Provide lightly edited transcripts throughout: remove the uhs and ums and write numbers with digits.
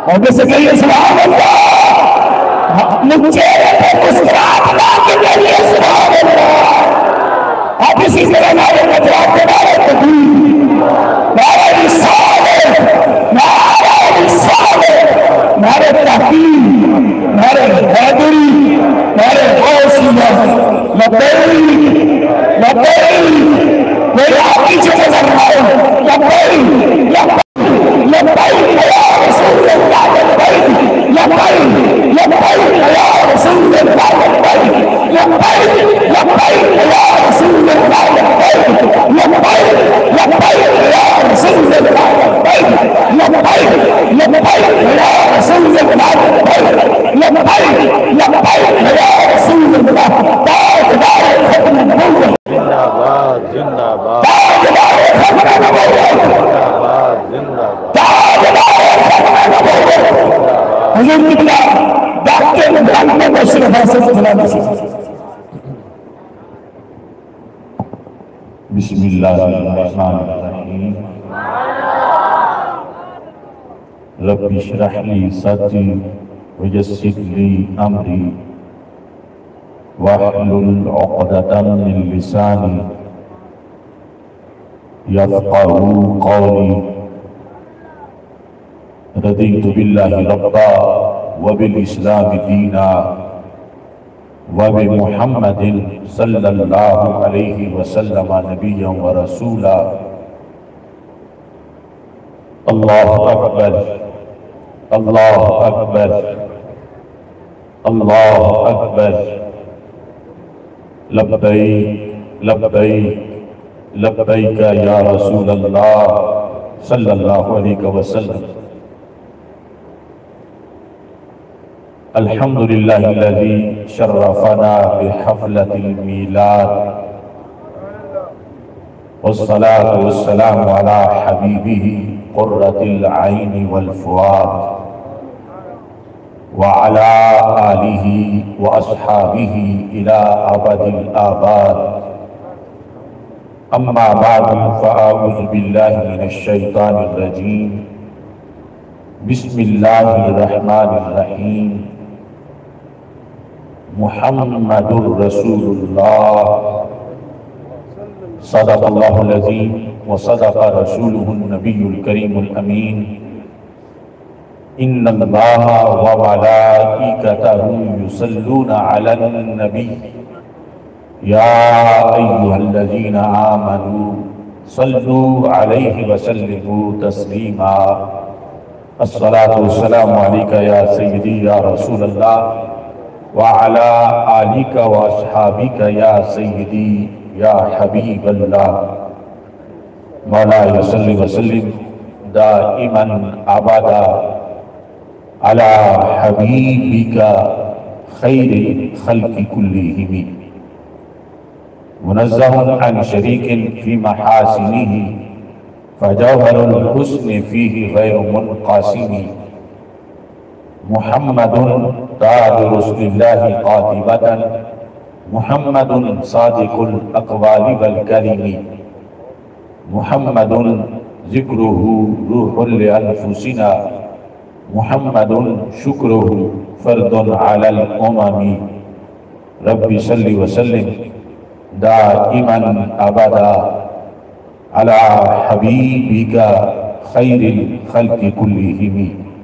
اور جیسے کہیے سبحان اللہ، مجھے مسکراہٹ لانے کے لیے سبحان اللہ۔ آپ اسی طرح نعرے نجات کے نعرے تکبیر، نعرے رسالت، نعرے رسالت، نعرے تحقیق، نعرے حیدری، نعرے غوثیہ، لبیک لبیک، کوئی آپ پیچھے نظر آئے، لبیک لبیک لبیک یا رسول اللہ، لبیک لبیک لبیک یا رسول اللہ، لبیک لبیک لبیک یا رسول اللہ، لبیک لبیک لبیک یا رسول اللہ، لبیک لبیک لبیک یا رسول اللہ، لبیک لبیک لبیک یا رسول اللہ۔ تاجدار ختم نبوت، زندہ باد زندہ باد تاجدار ختم نبوت، زندہ باد زندہ باد تاجدار ختم نبوت۔ حضور کی ڈاکٹر نے کو صرف ایسے سنا سے بسم اللہ الرحمن الرحیم، رب اشرح لی صدری ویسر لی امری واحلل عقدۃ من لسانی یفقهوا قولی۔ رضیت باللہ ربا وبالاسلام دینا وبمحمد صلی اللہ علیہ وسلم نبیا ورسولا۔ اللہ اکبر اللہ اکبر اللہ اکبر، لبیک لبیک لبیک یا رسول اللہ صلی اللہ علیہ وسلم۔ الحمدللہ الذی شرفنا بحفلة المیلاد، والصلاة والسلام علی حبیبہ قرۃ العین والفؤاد، وعلى آلہ واصحابہ الی ابد الآباد۔ اما بعد فاعوذ باللہ من الشیطان الرجیم، بسم اللہ الرحمن الرحیم۔ محمد رسول اللہ، صدق اللہ العظیم وصدق رسولہ النبی الکریم الامین۔ ان اللہ وملائکتہ یصلون علی النبی یا ایہا الذین آمنوا صلوا علیہ وسلموا تسلیما۔ الصلاة والسلام علیکہ یا سیدی یا رسول اللہ، وعلی آلک واصحابک یا سیدی یا حبیب اللہ۔ مولا صلی وسلم دائما ابدا علی حبیبک خیر الخلق کلہم، منزہ عن شریک فی محاسنہ، فجوہر الحسن فیہ غیر منقاسم۔ محمد تاج رسول اللہ قاطبۃ، محمد صادق الاقوال والکلم، محمد ذکرہ روح لانفسنا، محمد شکرہ فرد علی الامم۔ رب صلی وسلم دائما ابدا علی حبیبک خیر الخلق کلہم۔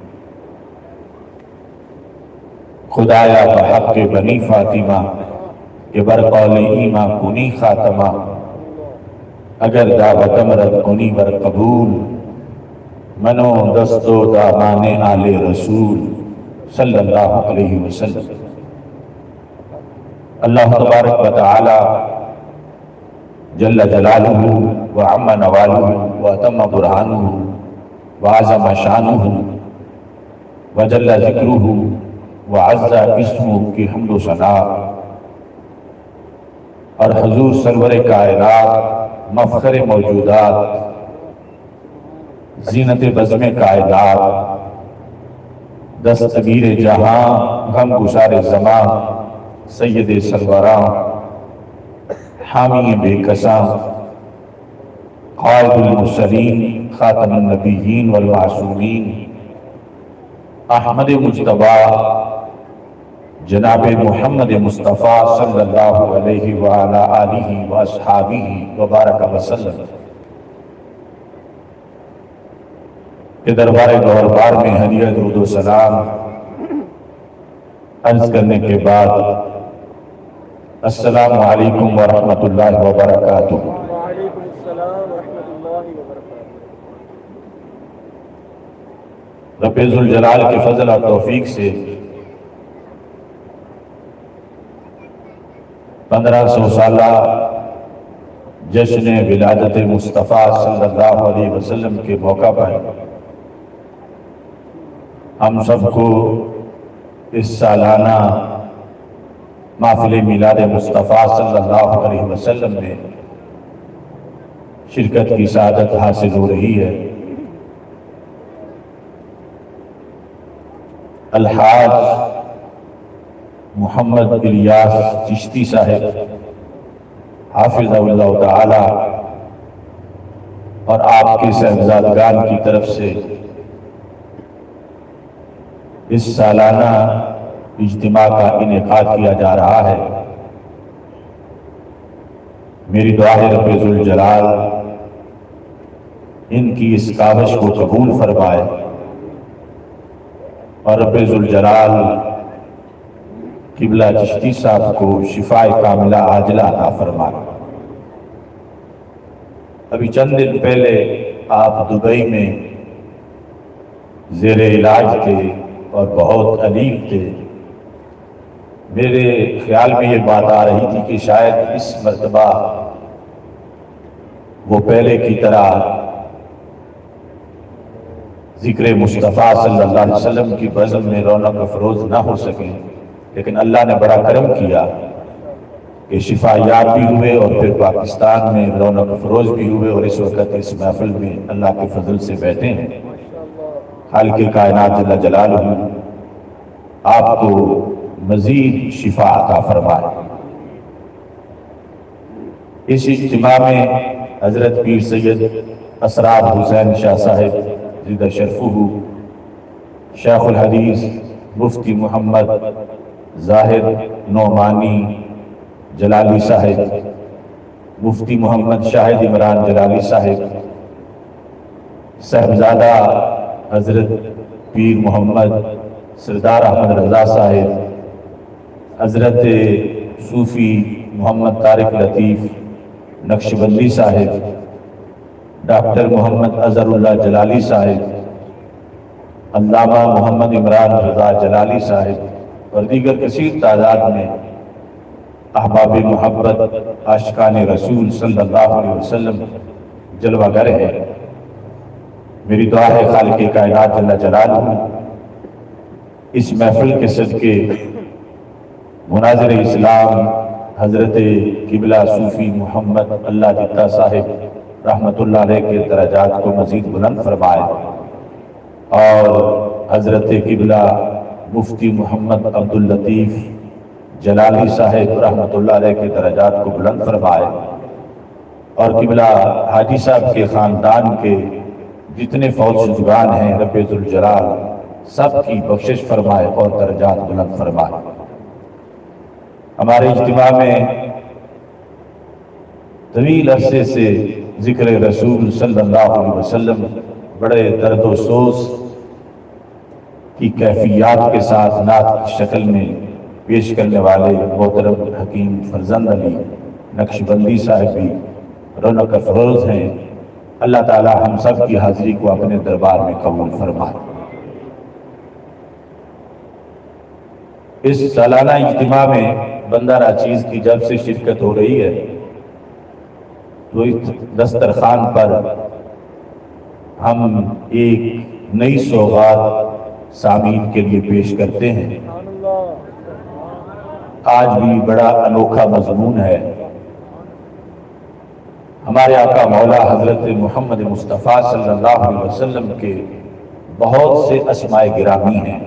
خدایا بحق بنی فاطمہ کہ برقول ایمہ کنی خاتمہ، اگر دعوت مرد کنی بر قبول، منو دستو دامان آل رسول صلی اللہ علیہ وسلم۔ اللہ تبارک و تعالی جل جلالہ وعم نوالہ واتم برہانہ وعظم شانہ وجل ذکرہ وعز اسمہ کی حمد و ثنا، اور حضور سرور کائنات مفخر موجودات زینت بزم کائنات دستگیر جہاں غم گسار زمان سید سروراں حامی بے کساں قائد المرسلین خاتم النبیین والمعصومین احمد مجتبی جناب محمد مصطفیٰ صلی اللہ علیہ وآلہ آلہ واصحابہ وبارک وسلم کے دربار گوہربار میں ہدیہ درود و سلام عرض کرنے کے بعد السلام علیکم ورحمۃ اللہ وبرکاتہ۔ وعلیکم السلام ورحمۃ اللہ وبرکاتہ۔ رب ذوالجلال کے فضل اور توفیق سے 1500 سالہ جشن ولادت مصطفیٰ صلی اللہ علیہ وسلم کے موقع پر ہم سب کو اس سالانہ محفل میلاد مصطفیٰ صلی اللہ علیہ وسلم میں شرکت کی سعادت حاصل ہو رہی ہے۔ الحاج محمد الیاس چشتی صاحب حافظہ اللہ تعالی اور آپ کے صاحبزادگان کی طرف سے اس سالانہ اجتماع کا انعقاد کیا جا رہا ہے۔ میری دعا ہے رب ذوالجلال ان کی اس کاوش کو قبول فرمائے اور رب ذوالجلال قبلہ چشتی صاحب کو شفاء کاملہ عاجلہ عطا فرمائے۔ ابھی چند دن پہلے آپ دبئی میں زیر علاج تھے اور بہت علیل تھے۔ میرے خیال میں یہ بات آ رہی تھی کہ شاید اس مرتبہ وہ پہلے کی طرح ذکر مصطفیٰ صلی اللہ علیہ وسلم کی بزم میں رونق افروز نہ ہو سکیں، لیکن اللہ نے بڑا کرم کیا کہ شفا یاب بھی ہوئے اور پھر پاکستان میں رونق افروز بھی ہوئے، اور اس وقت اس محفل میں اللہ کے فضل سے بیٹھے ہیں۔ خالق کائنات جل جلالہ آپ کو مزید شفا عطا فرمائے۔ اس اجتماع میں حضرت پیر سید اسرار حسین شاہ صاحب زیدہ شرفہ، شیخ الحدیث مفتی محمد ظاہر نعمانی جلالی صاحب، مفتی محمد شاہد عمران جلالی صاحب، صاحبزادہ حضرت پیر محمد سردار احمد رضا صاحب، حضرت صوفی محمد طارق لطیف نقشبندی صاحب، ڈاکٹر محمد اظہر اللہ جلالی صاحب، علامہ محمد عمران رضا جلالی صاحب اور دیگر کثیر تعداد میں احباب محبت عاشقان رسول صلی اللہ علیہ وسلم جلوہ گر ہے۔ میری دعا ہے خالق کائنات جل جلالہ اس محفل کے صدقے مناظر اسلام حضرت قبلہ صوفی محمد اللہ جتہ صاحب رحمت اللہ علیہ کے درجات کو مزید بلند فرمائے، اور حضرت قبلہ مفتی محمد عبداللطیف جلالی صاحب رحمت اللہ علیہ کے درجات کو بلند فرمائے، اور قبلہ حاجی صاحب کے خاندان کے جتنے فوج شدگان ہیں رب ذوالجلال سب کی بخشش فرمائے اور درجات بلند فرمائے۔ ہمارے اجتماع میں طویل عرصے سے ذکر رسول صلی اللہ علیہ وسلم بڑے درد و سوز کی کیفیات کے ساتھ نعت کی شکل میں پیش کرنے والے محترم حکیم فرزند علی نقشبندی صاحب بھی رونق افروز ہیں۔ اللہ تعالی ہم سب کی حاضری کو اپنے دربار میں قبول فرمائے۔ اس سالانہ اجتماع میں بندہ ناچیز کی جب سے شرکت ہو رہی ہے تو اس دسترخوان پر ہم ایک نئی سوغات سامعین کے لیے پیش کرتے ہیں۔ آج بھی بڑا انوکھا مضمون ہے۔ ہمارے آقا مولا حضرت محمد مصطفیٰ صلی اللہ علیہ وسلم کے بہت سے اسماء گرامی ہیں۔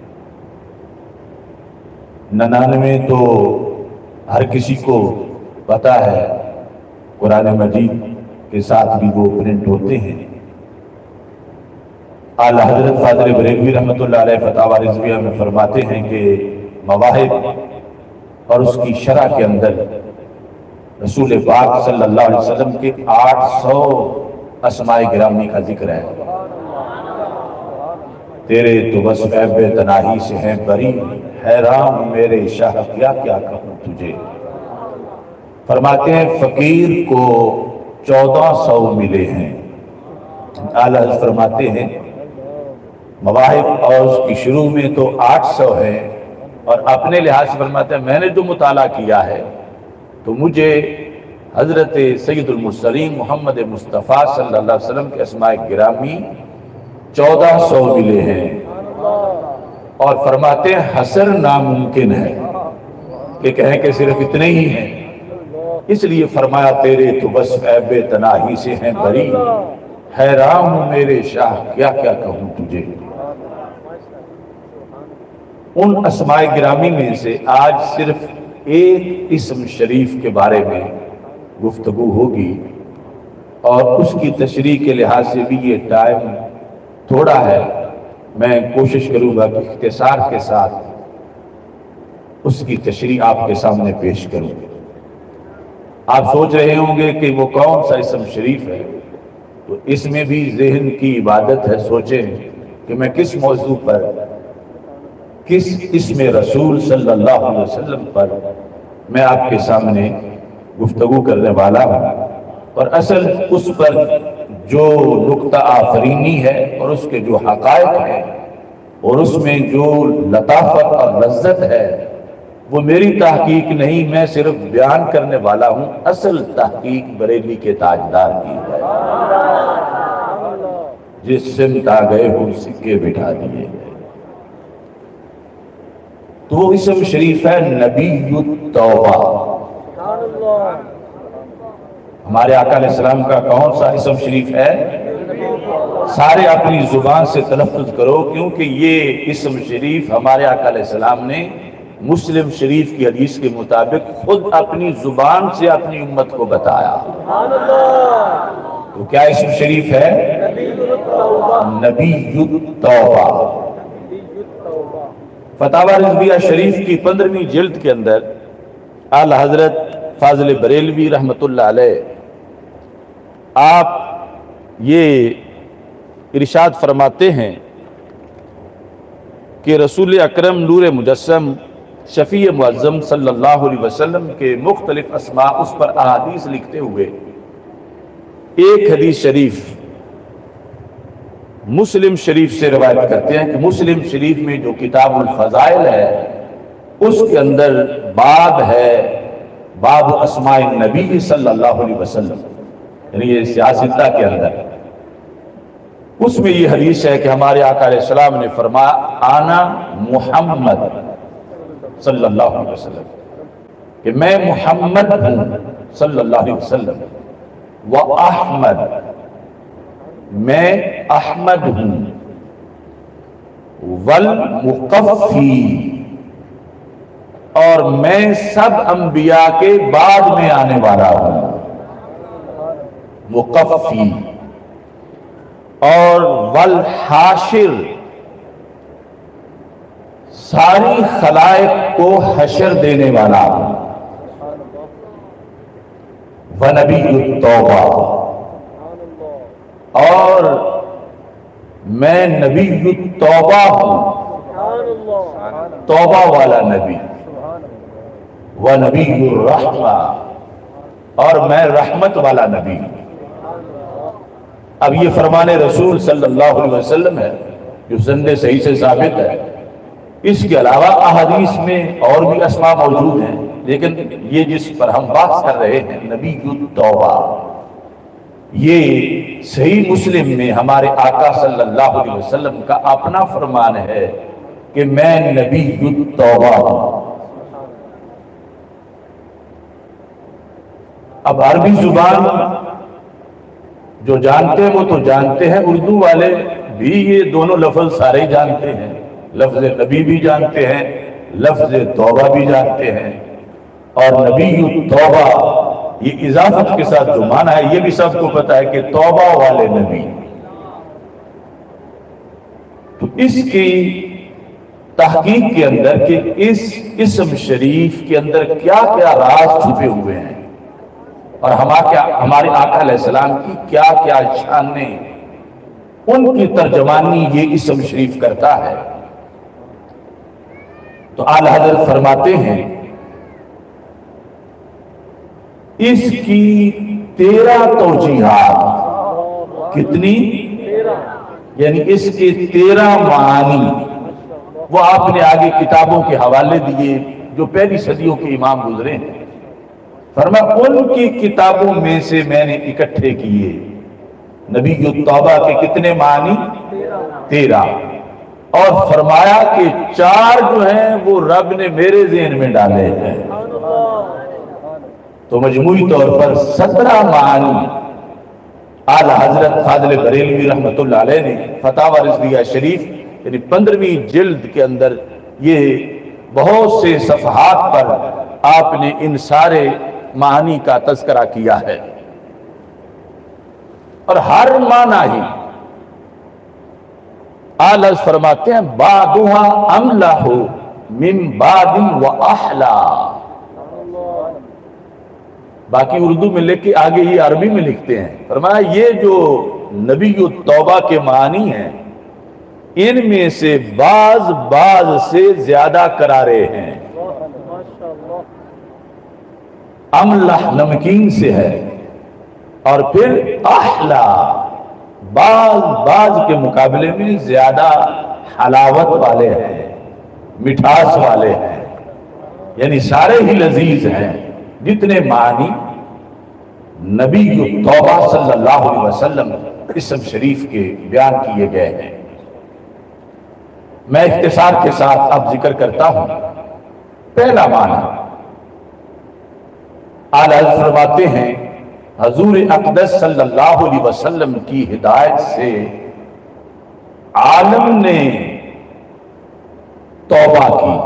99 تو ہر کسی کو پتہ ہے، قرآن مجید کے ساتھ بھی وہ پرنٹ ہوتے ہیں، اعلیٰ حضرت فاضل بریلوی رحمۃ اللہ علیہ فتاوی رضویہ میں فرماتے ہیں کہ مواہب اور اس کی شرح کے اندر رسول پاک صلی اللہ علیہ وسلم کے 800 اسماء گرامی کا ذکر ہے۔ تیرے تو بس عیب تناہی سے ہیں بری، حیران میرے شاہ کیا کیا کہوں تجھے۔ فرماتے ہیں فقیر کو 1400 ملے ہیں۔ اعلیٰ حضرت فرماتے ہیں مواہب اور اس کی شروع میں تو 800 ہے، اور اپنے لحاظ سے فرماتے ہیں میں نے جو مطالعہ کیا ہے تو مجھے حضرت سید المرسلین محمد مصطفیٰ صلی اللہ علیہ وسلم کے اسماء گرامی 1400 ملے ہیں، اور فرماتے ہیں حصر ناممکن ہے کہ کہیں کہ صرف اتنے ہی ہیں، اس لیے فرمایا تیرے تو بس عیب تناہی سے ہیں بری، حیران ہوں میرے شاہ کیا کیا کہوں تجھے۔ ان اسماء گرامی میں سے آج صرف ایک اسم شریف کے بارے میں گفتگو ہوگی، اور اس کی تشریح کے لحاظ سے بھی یہ ٹائم تھوڑا ہے، میں کوشش کروں گا کہ اختصار کے ساتھ اس کی تشریح آپ کے سامنے پیش کروں۔ آپ سوچ رہے ہوں گے کہ وہ کون سا اسم شریف ہے، تو اس میں بھی ذہن کی عبادت ہے، سوچیں کہ میں کس موضوع پر، کس اسم رسول صلی اللہ علیہ وسلم پر میں آپ کے سامنے گفتگو کرنے والا ہوں، اور اصل اس پر جو نقطہ آفرینی ہے اور اس کے جو حقائق ہیں اور اس میں جو لطافت اور لذت ہے وہ میری تحقیق نہیں، میں صرف بیان کرنے والا ہوں، اصل تحقیق بریلی کے تاجدار کی ہے، جس سمت آ گئے ہو سکے بٹھا دیے گئے۔ تو وہ اسم شریف ہے نبی التوبہ۔ ہمارے آقا علیہ السلام کا کون سا اسم شریف ہے؟ سارے اپنی زبان سے تلفظ کرو، کیونکہ یہ اسم شریف ہمارے آقا علیہ السلام نے مسلم شریف کی حدیث کے مطابق خود اپنی زبان سے اپنی امت کو بتایا۔ تو کیا اسم شریف ہے؟ نبی التوبہ۔ فتاوی رضویہ شریف کی 15ویں جلد کے اندر اعلیٰ حضرت فاضل بریلوی رحمۃ اللہ علیہ آپ یہ ارشاد فرماتے ہیں کہ رسول اکرم نور مجسم شفیع معظم صلی اللہ علیہ وسلم کے مختلف اسماء اس پر احادیث لکھتے ہوئے ایک حدیث شریف مسلم شریف سے روایت کرتے ہیں کہ مسلم شریف میں جو کتاب الفضائل ہے اس کے اندر باب ہے، باب اسماء النبی صلی اللہ علیہ وسلم، یعنی یہ سیاستہ کے اندر اس میں یہ حدیث ہے کہ ہمارے آقا علیہ السلام نے فرمایا آنا محمد صلی اللہ علیہ وسلم، کہ میں محمد ہوں صلی اللہ علیہ وسلم، و احمد میں احمد ہوں، والمقفی اور میں سب انبیاء کے بعد میں آنے والا ہوں، مقفی، اور والحاشر ساری خلائق کو حشر دینے والا ہوں، ونبی التوبہ اور میں نبی التوبہ ہوں، توبہ والا نبی، ونبی الرحمہ اور میں رحمت والا نبی ہوں۔ اب یہ فرمان رسول صلی اللہ علیہ وسلم ہے جو سند صحیح سے ثابت ہے۔ اس کے علاوہ احادیث میں اور بھی اسماء موجود ہیں، لیکن یہ جس پر ہم بات کر رہے ہیں نبی التوبہ، یہ صحیح مسلم میں ہمارے آقا صلی اللہ علیہ وسلم کا اپنا فرمان ہے کہ میں نبی التوبہ ہوں۔ اب عربی زبان جو جانتے ہیں وہ تو جانتے ہیں، اردو والے بھی یہ دونوں لفظ سارے جانتے ہیں، لفظ نبی بھی جانتے ہیں، لفظ توبہ بھی جانتے ہیں، اور نبی التوبہ یہ اضافت کے ساتھ جو معنی ہے یہ بھی سب کو پتا ہے کہ توبہ والے نبی، تو اس کی تحقیق کے اندر کہ اس اسم شریف کے اندر کیا کیا راز چھپے ہوئے ہیں اور ہمارے آقا علیہ السلام کی کیا کیا شانیں، ان کی ترجمانی یہ اسم شریف کرتا ہے۔ تو اعلیٰ حضرت فرماتے ہیں اس کی 13 توجیحات، کتنی؟ یعنی اس کے 13 معانی وہ آپ نے آگے کتابوں کے حوالے دیے جو پہلی صدیوں کے امام گزرے ہیں۔ فرمایا ان کی کتابوں میں سے میں نے اکٹھے کیے نبی التوبہ کے کتنے معنی؟ 13، اور فرمایا کہ 4 جو ہیں وہ رب نے میرے ذہن میں ڈالے ہیں، تو مجموعی طور پر 17 معنی اعلیٰ حضرت فاضل بریلوی رحمۃ اللہ علیہ نے فتاوی رضویہ شریف یعنی 15ویں جلد کے اندر یہ بہت سے صفحات پر آپ نے ان سارے معانی کا تذکرہ کیا ہے، اور ہر معنی ہی اعلیٰ فرماتے ہیں بعضها املح من بعض واحلا۔ باقی اردو میں لکھ کے آگے یہ عربی میں لکھتے ہیں، فرمایا یہ جو نبی التوبہ کے معنی ہیں ان میں سے بعض سے زیادہ کرارے ہیں۔ املح نمکین سے ہے، اور پھر احلا بعض کے مقابلے میں زیادہ حلاوت والے ہیں، مٹھاس والے ہیں، یعنی سارے ہی لذیذ ہیں جتنے معنی نبی التوبہ صلی اللہ علیہ وسلم اسم شریف کے بیان کیے گئے ہیں۔ میں اختصار کے ساتھ اب ذکر کرتا ہوں۔ پہلا معنی اعلیٰ فرماتے ہیں حضور اقدس صلی اللہ علیہ وسلم کی ہدایت سے عالم نے توبہ کی،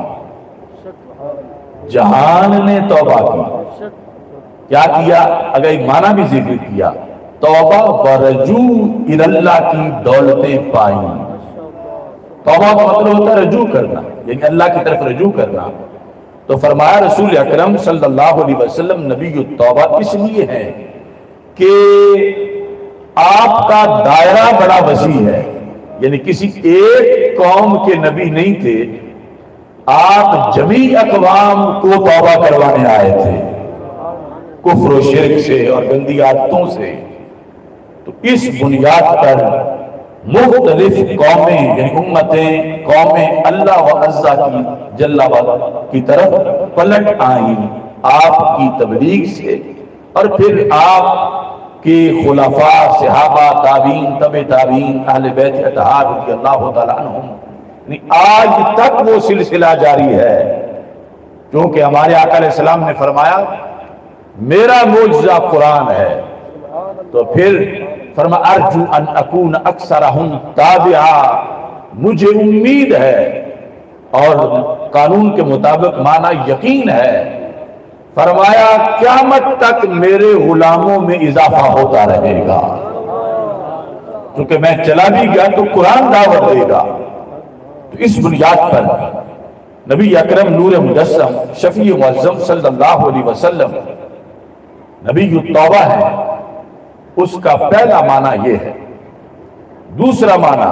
جہان نے توبہ کی۔ کیا کیا؟ اگر ایک معنی بھی ذکر کیا، توبہ ورجوع اللہ کی دولتیں پائیں۔ توبہ کا مطلب ہوتا ہے رجوع کرنا، یعنی اللہ کی طرف رجوع کرنا۔ تو فرمایا رسول اکرم صلی اللہ علیہ وسلم نبی التوبہ اس لیے ہے کہ آپ کا دائرہ بڑا وسیع ہے، یعنی کسی ایک قوم کے نبی نہیں تھے، آپ جمیع اقوام کو توبہ کروانے آئے تھے کفر و شرک سے اور گندی عادتوں سے۔ تو اس بنیاد پر مختلف قومیں یعنی امتیں قومیں اللہ و عزہ کی جل کی طرف پلٹ آئیں آپ کی تبلیغ سے، اور پھر آپ کے خلفاء صحابہ تابعین تبع تابعین اہل بیت اطہار رضی اللہ تعالیٰ عنہم، آج تک وہ سلسلہ جاری ہے، کیونکہ ہمارے آقا علیہ السلام نے فرمایا میرا معجزہ قرآن ہے۔ تو پھر فرما ارجو ان اکون اکثرہم تابعا، مجھے امید ہے اور قانون کے مطابق معنی یقین ہے، فرمایا قیامت تک میرے غلاموں میں اضافہ ہوتا رہے گا، کیونکہ میں چلا بھی گیا تو قرآن دعوت دے گا۔ تو اس بنیاد پر نبی اکرم نور مجسم شفیع معظم صلی اللہ علیہ وسلم نبی التوبہ ہے، اس کا پہلا معنی یہ ہے۔ دوسرا معنی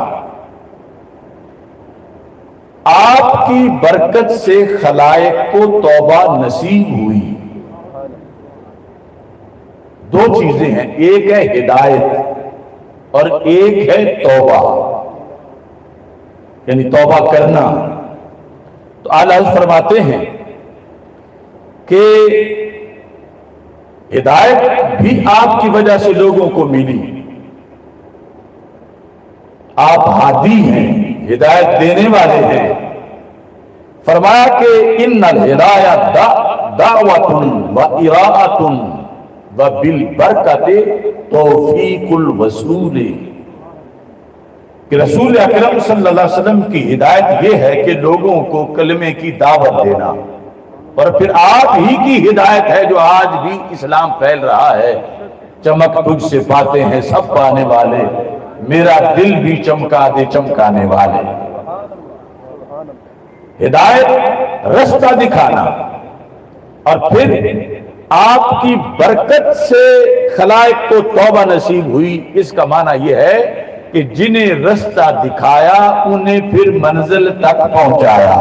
آپ کی برکت سے خلائق کو توبہ نصیب ہوئی۔ دو چیزیں ہیں، ایک ہے ہدایت اور ایک ہے توبہ، یعنی توبہ کرنا۔ تو اعلیٰ فرماتے ہیں کہ ہدایت بھی آپ کی وجہ سے لوگوں کو ملی، آپ ہادی ہیں، ہدایت دینے والے ہیں۔ فرمایا کہ ان الہدایۃ دعوۃ و اراءۃ و بالبرکۃ توفیق الوصول، کہ رسول اکرم صلی اللہ علیہ وسلم کی ہدایت یہ ہے کہ لوگوں کو کلمے کی دعوت دینا، اور پھر آپ ہی کی ہدایت ہے جو آج بھی اسلام پھیل رہا ہے۔ چمک تجھ سے پاتے ہیں سب پانے والے، میرا دل بھی چمکا دے چمکانے والے. ہدایت رستہ دکھانا اور پھر آپ کی برکت سے خلائق کو توبہ نصیب ہوئی. اس کا معنی یہ ہے کہ جنہیں رستہ دکھایا انہیں پھر منزل تک پہنچایا.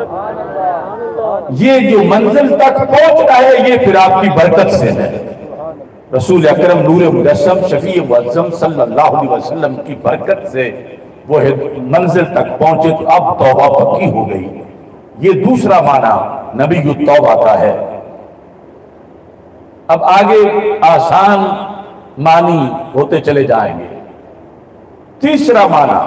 یہ جو منزل تک پہنچ رہا ہے یہ پھر آپ کی برکت سے ہے. رسول اکرم نور مجسم شفیع معظم صلی اللہ علیہ وسلم کی برکت سے وہ منزل تک پہنچے تو اب توبہ پکی ہو گئی. یہ دوسرا معنی نبی التوبہ کا ہے. اب آگے آسان معنی ہوتے چلے جائیں گے. تیسرا معنی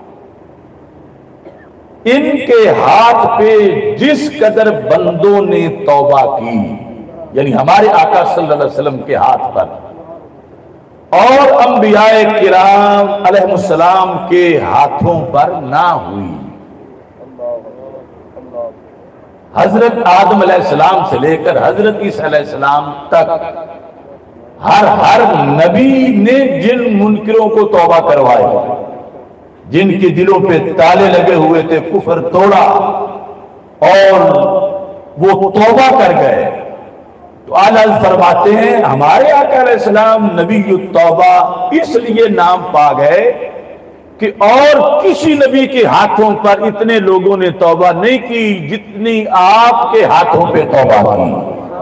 ان کے ہاتھ پہ جس قدر بندوں نے توبہ کی، یعنی ہمارے آقا صلی اللہ علیہ وسلم کے ہاتھ پر اور انبیاء کرام علیہ السلام کے ہاتھوں پر نہ ہوئی. حضرت آدم علیہ السلام سے لے کر حضرت عیسیٰ علیہ السلام تک ہر نبی نے جن منکروں کو توبہ کروائی، جن کے دلوں پہ تالے لگے ہوئے تھے، کفر توڑا اور وہ توبہ کر گئے، تو اعلیٰ فرماتے ہیں ہمارے آقا علیہ السلام نبی التوبہ اس لیے نام پا گئے کہ اور کسی نبی کے ہاتھوں پر اتنے لوگوں نے توبہ نہیں کی جتنی آپ کے ہاتھوں پہ توبہ کی.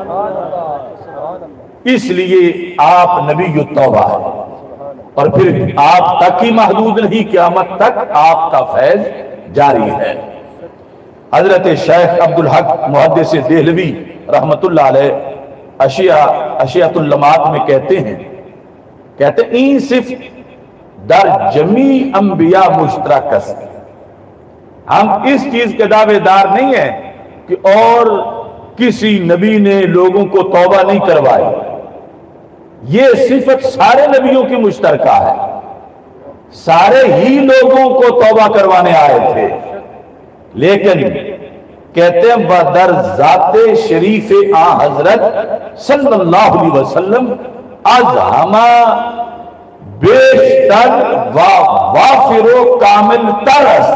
اس لیے آپ نبی التوبہ ہے اور پھر آپ تک ہی محدود نہیں، قیامت تک آپ کا فیض جاری ہے. حضرت شیخ عبدالحق محدث دہلوی رحمت اللہ علیہ اشیاء اللمعات میں کہتے ہیں این صرف در جمیع انبیاء مشترک است. ہم اس چیز کے دعوے دار نہیں ہیں کہ اور کسی نبی نے لوگوں کو توبہ نہیں کروائی. یہ صفت سارے نبیوں کی مشترکہ ہے، سارے ہی لوگوں کو توبہ کروانے آئے تھے. لیکن کہتے ہیں بدر ذات شریف آ حضرت صلی اللہ علیہ وسلم از ہما بیشتر و وافر و کامل ترس.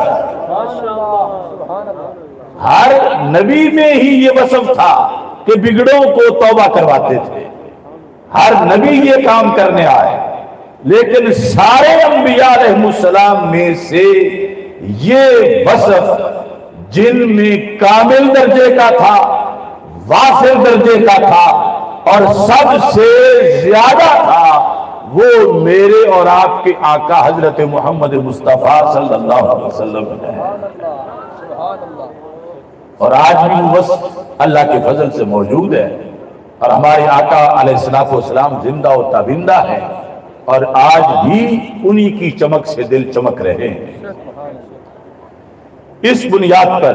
ہر نبی میں ہی یہ وصف تھا کہ بگڑوں کو توبہ کرواتے تھے، ہر نبی یہ کام کرنے آئے. لیکن سارے انبیاء علیہ السلام میں سے یہ وصف جن میں کامل درجے کا تھا، وافر درجے کا تھا اور سب سے زیادہ تھا، وہ میرے اور آپ کے آقا حضرت محمد مصطفیٰ صلی اللہ علیہ وسلم ہے. اور آج بھی وہ وصف اللہ کے فضل سے موجود ہے اور ہمارے آقا علیہ السلام زندہ و تابندہ ہے اور آج بھی انہی کی چمک سے دل چمک رہے ہیں. اس بنیاد پر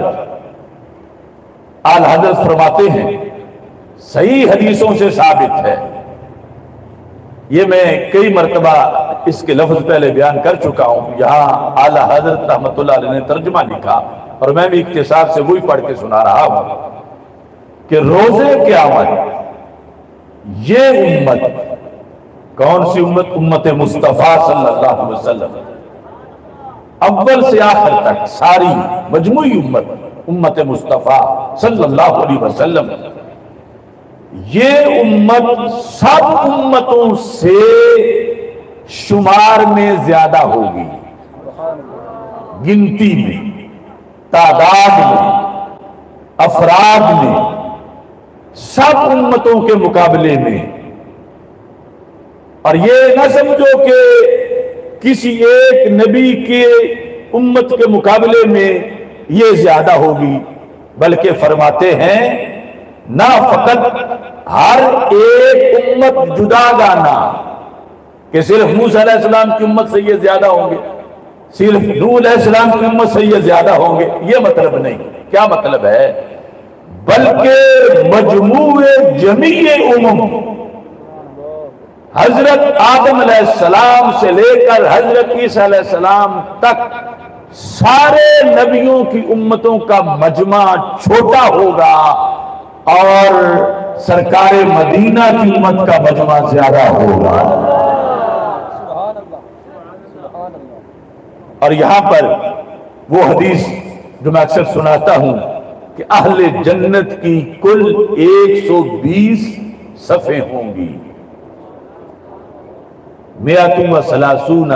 اعلیٰ حضرت فرماتے ہیں صحیح حدیثوں سے ثابت ہے. یہ میں کئی مرتبہ اس کے لفظ پہلے بیان کر چکا ہوں. یہاں اعلیٰ حضرت رحمت اللہ علیہ نے ترجمہ لکھا اور میں بھی اختصار سے وہی پڑھ کے سنا رہا ہوں کہ روزے قیامت یہ امت، کون سی امت؟ امت مصطفیٰ صلی اللہ علیہ وسلم، اول سے آخر تک ساری مجموعی امت مصطفیٰ صلی اللہ علیہ وسلم، یہ امت سب امتوں سے شمار میں زیادہ ہوگی، گنتی میں، تعداد میں، افراد میں، سب امتوں کے مقابلے میں. اور یہ نہ سمجھو کہ کسی ایک نبی کے امت کے مقابلے میں یہ زیادہ ہوگی، بلکہ فرماتے ہیں نہ فقط ہر ایک امت جدا گانا کہ صرف موسیٰ علیہ السلام کی امت سے یہ زیادہ ہوں گے، صرف نوح علیہ السلام کی امت سے یہ زیادہ ہوں گے، یہ مطلب نہیں. کیا مطلب ہے؟ بلکہ مجموع جمیع امم، حضرت آدم علیہ السلام سے لے کر حضرت عیسیٰ علیہ السلام تک سارے نبیوں کی امتوں کا مجمع چھوٹا ہوگا اور سرکار مدینہ کی امت کا مجمع زیادہ ہوگا. اور یہاں پر وہ حدیث جو میں اکثر سناتا ہوں کہ اہل جنت کی کل 120 صفیں ہوں گی، 130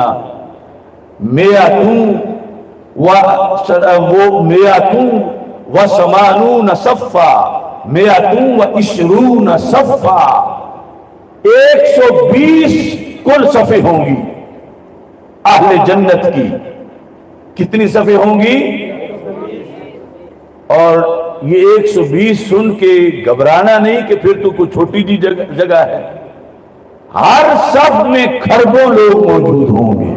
صفا 120 صفا 120 کل صفیں ہوں گی اہل جنت کی۔ کتنی صفیں ہوں گی؟ اور یہ 120 سن کے گھبرانا نہیں کہ پھر تو کوئی چھوٹی جی جگہ ہے، ہر صف میں کھربوں لوگ موجود ہوں گے،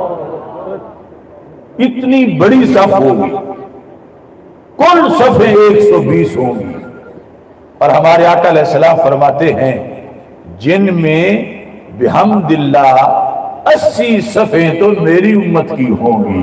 اتنی بڑی صف ہوگی، کل صفیں 120 ہوں گی۔ اور ہمارے آقا علیہ السلام فرماتے ہیں جن میں بحمد اللہ 80 صفیں تو میری امت کی ہوں گی۔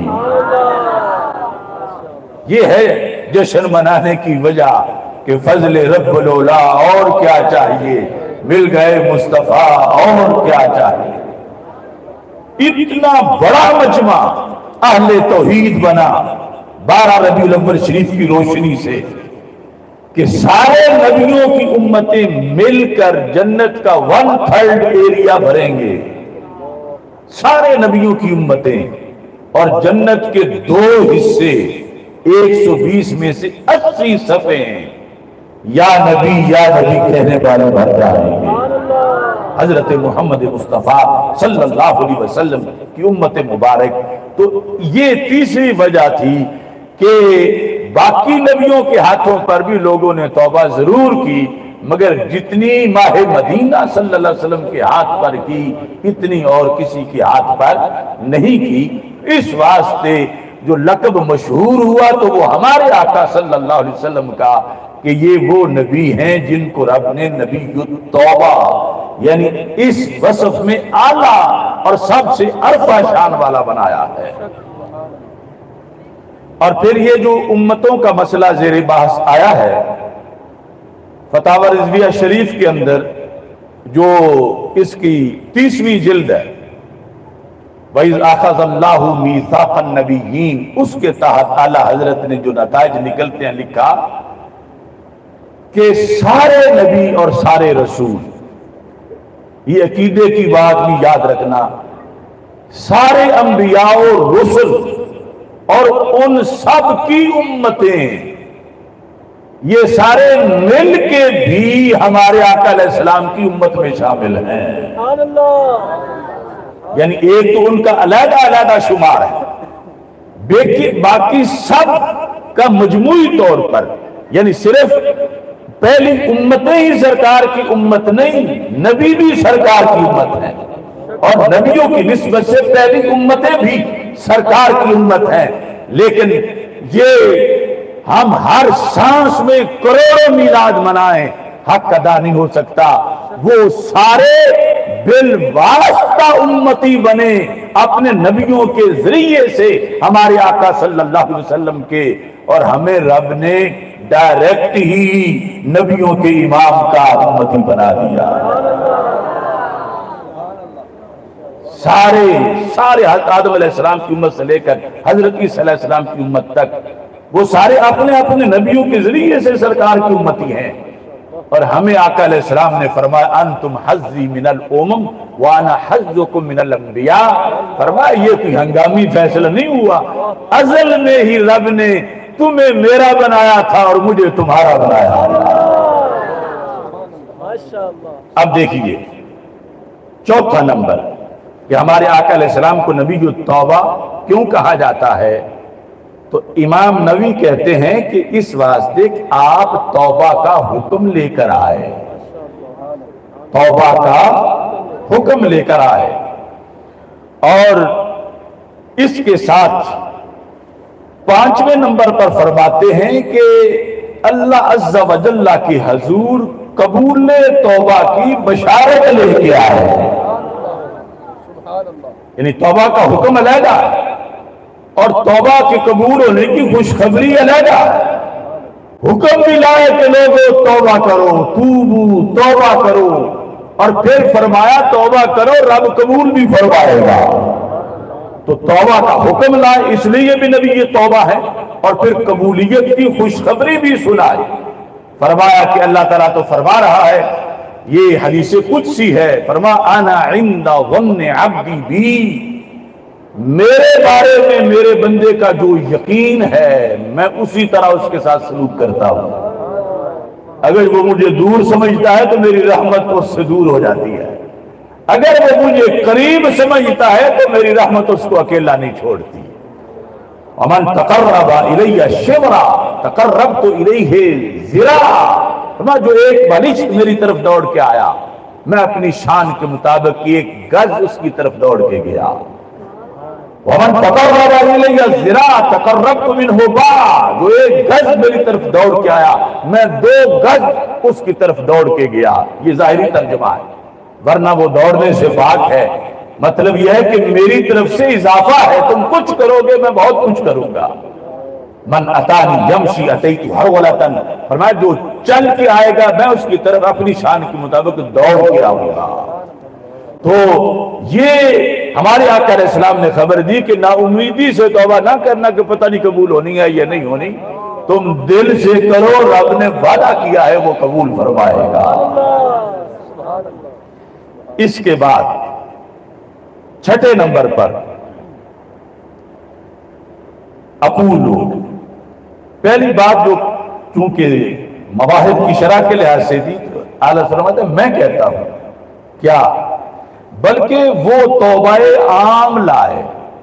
یہ ہے جشن منانے کی وجہ کہ فضل رب العلا، اور کیا چاہیے، مل گئے مصطفیٰ، اور کیا چاہیے۔ اتنا بڑا مجمع اہل توحید بنا 12 ربیع الاول شریف کی روشنی سے کہ سارے نبیوں کی امتیں مل کر جنت کا 1/3 ایریا بھریں گے، سارے نبیوں کی امتیں، اور جنت کے 2 حصے 120 میں سے 80 صفیں یا نبی کہنے والے بھر جائیں گے۔ حضرت محمد مصطفیٰ صلی اللہ علیہ وسلم کی امت مبارک۔ تو یہ تیسری وجہ تھی کہ باقی نبیوں کے ہاتھوں پر بھی لوگوں نے توبہ ضرور کی، مگر جتنی ماہ مدینہ صلی اللہ علیہ وسلم کے ہاتھ پر کی اتنی اور کسی کے ہاتھ پر نہیں کی۔ اس واسطے جو لقب مشہور ہوا تو وہ ہمارے آقا صلی اللہ علیہ وسلم کا کہ یہ وہ نبی ہیں جن کو رب نے نبی التوبہ، یعنی اس وصف میں اعلیٰ اور سب سے عرفہ شان والا بنایا ہے۔ اور پھر یہ جو امتوں کا مسئلہ زیر بحث آیا ہے فتاوی رضویہ شریف کے اندر، جو اس کی 30ویں جلد ہے، وَإِذْ أَخَذَ اللَّهُ مِيثَاقَ النَّبِيِّينَ، اس کے تحت اعلیٰ حضرت نے جو نتائج نکلتے ہیں لکھا کہ سارے نبی اور سارے رسول، یہ عقیدے کی بات بھی یاد رکھنا، سارے انبیاء و رسل اور ان سب کی امتیں، یہ سارے مل کے بھی ہمارے آقا علیہ السلام کی امت میں شامل ہیں۔ یعنی ایک تو ان کا علیحدہ شمار ہے، باقی سب کا مجموعی طور پر، یعنی صرف پہلی امتیں ہی سرکار کی امت نہیں، نبی بھی سرکار کی امت ہیں، اور نبیوں کی نسبت سے پہلی امتیں بھی سرکار کی امت ہیں۔ لیکن یہ ہم ہر سانس میں کروڑوں میلاد منائیں، حق ادا نہیں ہو سکتا۔ وہ سارے بالواسطہ امتی بنے اپنے نبیوں کے ذریعے سے ہمارے آقا صلی اللہ علیہ وسلم کے، اور ہمیں رب نے ڈائریکٹ ہی نبیوں کے امام کا امتی بنا دیا۔ سارے حضرت آدم علیہ السلام کی امت سے لے کر حضرت عیسیٰ علیہ السلام کی امت تک وہ سارے اپنے اپنے نبیوں کے ذریعے سے سرکار کی امتی ہیں۔ اور ہمیں آقا علیہ السلام نے فرمایا انتم حظی من الامم وانا حظکم من الانبیاء، فرمایا یہ کوئی ہنگامی فیصلہ نہیں ہوا، ازل میں ہی رب نے تمہیں میرا بنایا تھا اور مجھے تمہارا بنایا۔ اب دیکھیے چوتھا نمبر کہ ہمارے آقا علیہ السلام کو نبی التوبہ کیوں کہا جاتا ہے، تو امام نووی کہتے ہیں کہ اس واسطے کہ آپ توبہ کا حکم لے کر آئے، توبہ کا حکم لے کر آئے، اور اس کے ساتھ 5ویں نمبر پر فرماتے ہیں کہ اللہ عز و جل کی حضور قبول توبہ کی بشارت لے کے آئے، یعنی توبہ کا حکم علیحدہ اور توبہ کے قبول ہونے کی خوشخبری علیحدہ، حکم بھی لائے کہ لوگوں توبہ کرو، توبو توبہ کرو، اور پھر فرمایا توبہ کرو رب قبول بھی فرمائے گا۔ تو توبہ کا حکم لائے، اس لیے بھی نبی یہ توبہ ہے، اور پھر قبولیت کی خوشخبری بھی سنائی۔ فرمایا کہ اللہ تعالیٰ تو فرما رہا ہے، یہ حدیث قدسی ہے، فرما انا عند ظن عبدی بی، میرے بارے میں میرے بندے کا جو یقین ہے میں اسی طرح اس کے ساتھ سلوک کرتا ہوں۔ اگر وہ مجھے دور سمجھتا ہے تو میری رحمت اس سے دور ہو جاتی ہے، اگر وہ مجھے قریب سمجھتا ہے تو میری رحمت اس کو اکیلا نہیں چھوڑتی۔ ومن تقرب الی شبرا تقربت الیہ ذراعا، جو ایک بالشت میری طرف دوڑ کے آیا میں اپنی شان کے مطابق ایک گز اس کی طرف دوڑ کے گیا۔ ومن تقرب الی ذراعا تقربت منہ باعا، جو ایک گز میری طرف دوڑ کے آیا میں 2 گز اس کی طرف دوڑ کے گیا۔ یہ ظاہری ترجمہ ہے، ورنہ وہ دوڑنے سے پاک ہے۔ مطلب یہ ہے کہ میری طرف سے اضافہ ہے، تم کچھ کرو گے میں بہت کچھ کروں گا۔ من اتانی یمشی اتیت ہرولۃ، فرمایا جو چل کے آئے گا میں اس کی طرف اپنی شان کے مطابق دوڑ کے آؤں گا۔ تو یہ ہمارے آقا علیہ السلام نے خبر دی کہ نا امیدی سے توبہ نہ کرنا کہ پتہ نہیں قبول ہونی ہے یا نہیں ہونی، تم دل سے کرو، رب نے وعدہ کیا ہے وہ قبول فرمائے گا۔ اس کے بعد 6 نمبر پر اقولو، پہلی بات جو چونکہ مواہب کی شرح کے لحاظ سے تھی، اعلیٰ فرماتے ہیں میں کہتا ہوں، کیا بلکہ وہ توبہ عام لائے،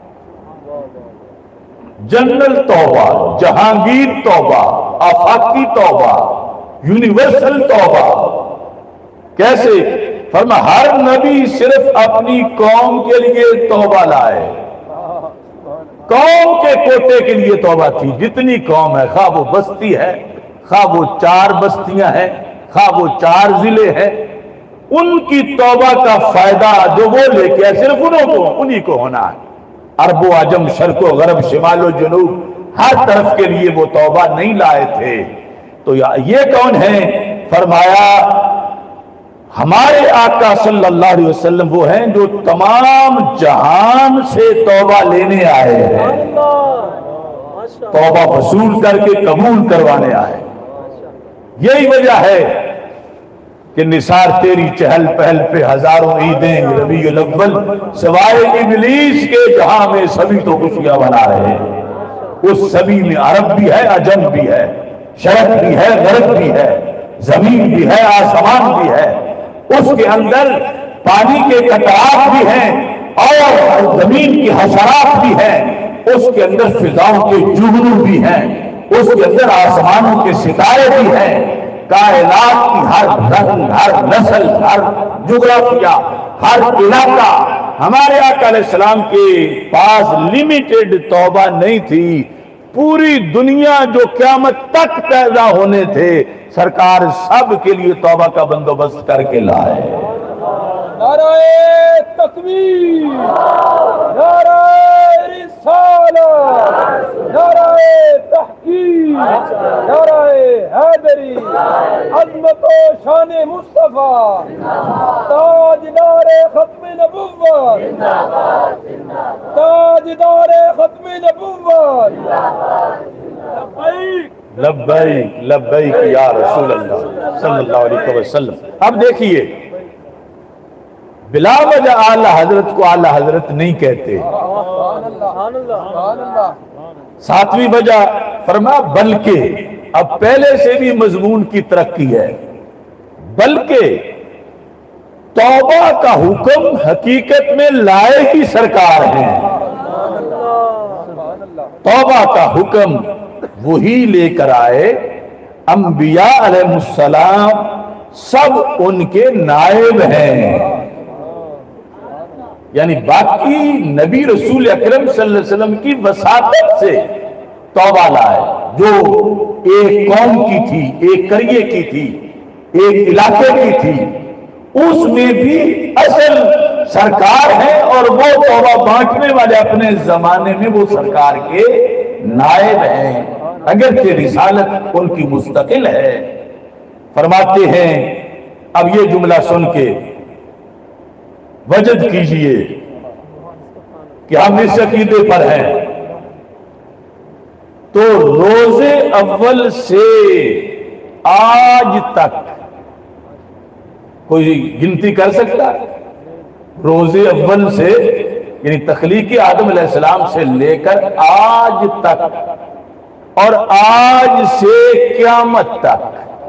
جنرل توبہ، جہانگیر توبہ، آفاقی توبہ، یونیورسل توبہ۔ کیسے؟ فرما ہر نبی صرف اپنی قوم کے لیے توبہ لائے، قوم کے کوٹے کے لیے توبہ تھی۔ جتنی قوم ہے، خواہ وہ بستی ہے، خواہ وہ 4 بستیاں ہیں، خواہ وہ 4 ضلع ہیں، ان کی توبہ کا فائدہ جو وہ لے کے صرف انہی کو ہونا ہے۔ عرب و عجم، شرق و غرب، شمال و جنوب، ہر طرف کے لیے وہ توبہ نہیں لائے تھے۔ تو یہ کون ہیں؟ فرمایا ہمارے آقا صلی اللہ علیہ وسلم وہ ہیں جو تمام جہان سے توبہ لینے آئے ہیں، توبہ وصول کر کے قبول کروانے آئے۔ یہی وجہ ہے کہ نثار تیری چہل پہل پہ ہزاروں عیدیں ربیع الاول، سوائے ابلیس کے جہاں میں سبھی تو خوشیاں بنا رہے ہیں۔ اس سبھی میں عرب بھی ہے، عجم بھی ہے، شرق بھی ہے، غرب بھی ہے، زمین بھی ہے، آسمان بھی ہے، اس کے اندر پانی کے قطرات بھی ہیں اور زمین کی حشرات بھی ہیں، اس کے اندر فضاؤں کے جغنو بھی ہیں، اس کے اندر آسمانوں کے ستارے بھی ہیں، کائنات کی ہر رنگ، ہر نسل، ہر جغرافیہ، ہر علاقہ۔ ہمارے آقا علیہ السلام کے پاس لمیٹڈ توبہ نہیں تھی، پوری دنیا جو قیامت تک پیدا ہونے تھے سرکار سب کے لیے توبہ کا بندوبست کر کے لائے۔ نعرہ تکبیر، نعرہ رسالت، نعرہ تحقیق، نعرہ حیدری، عظمت و شان مصطفیٰ، تاجدار ختم نبوت، تاجدار ختم نبوت، لبیک لبیک یا رسول اللہ صلی اللہ علیہ وسلم۔ اب دیکھیے بلا وجہ اعلیٰ حضرت کو اعلیٰ حضرت نہیں کہتے۔ 7ویں وجہ فرما بلکہ، اب پہلے سے بھی مضمون کی ترقی ہے، بلکہ توبہ کا حکم حقیقت میں لائے ہی سرکار ہیں۔ توبہ کا حکم وہی لے کر آئے، انبیاء علیہ السلام سب ان کے نائب ہیں، یعنی باقی نبی رسول اکرم صلی اللہ علیہ وسلم کی وساطت سے توبہ لائے، جو ایک قوم کی تھی، ایک قریے کی تھی، ایک علاقے کی تھی، اس میں بھی اصل سرکار ہے، اور وہ توبہ بانٹنے والے اپنے زمانے میں وہ سرکار کے نائب ہیں، اگرچہ رسالت ان کی مستقل ہے۔ فرماتے ہیں اب یہ جملہ سن کے وجد کیجئے کہ ہم اس عقیدے پر ہیں، تو روز اول سے آج تک کوئی گنتی کر سکتا ہے؟ روز اول سے یعنی تخلیق آدم علیہ السلام سے لے کر آج تک اور آج سے قیامت تک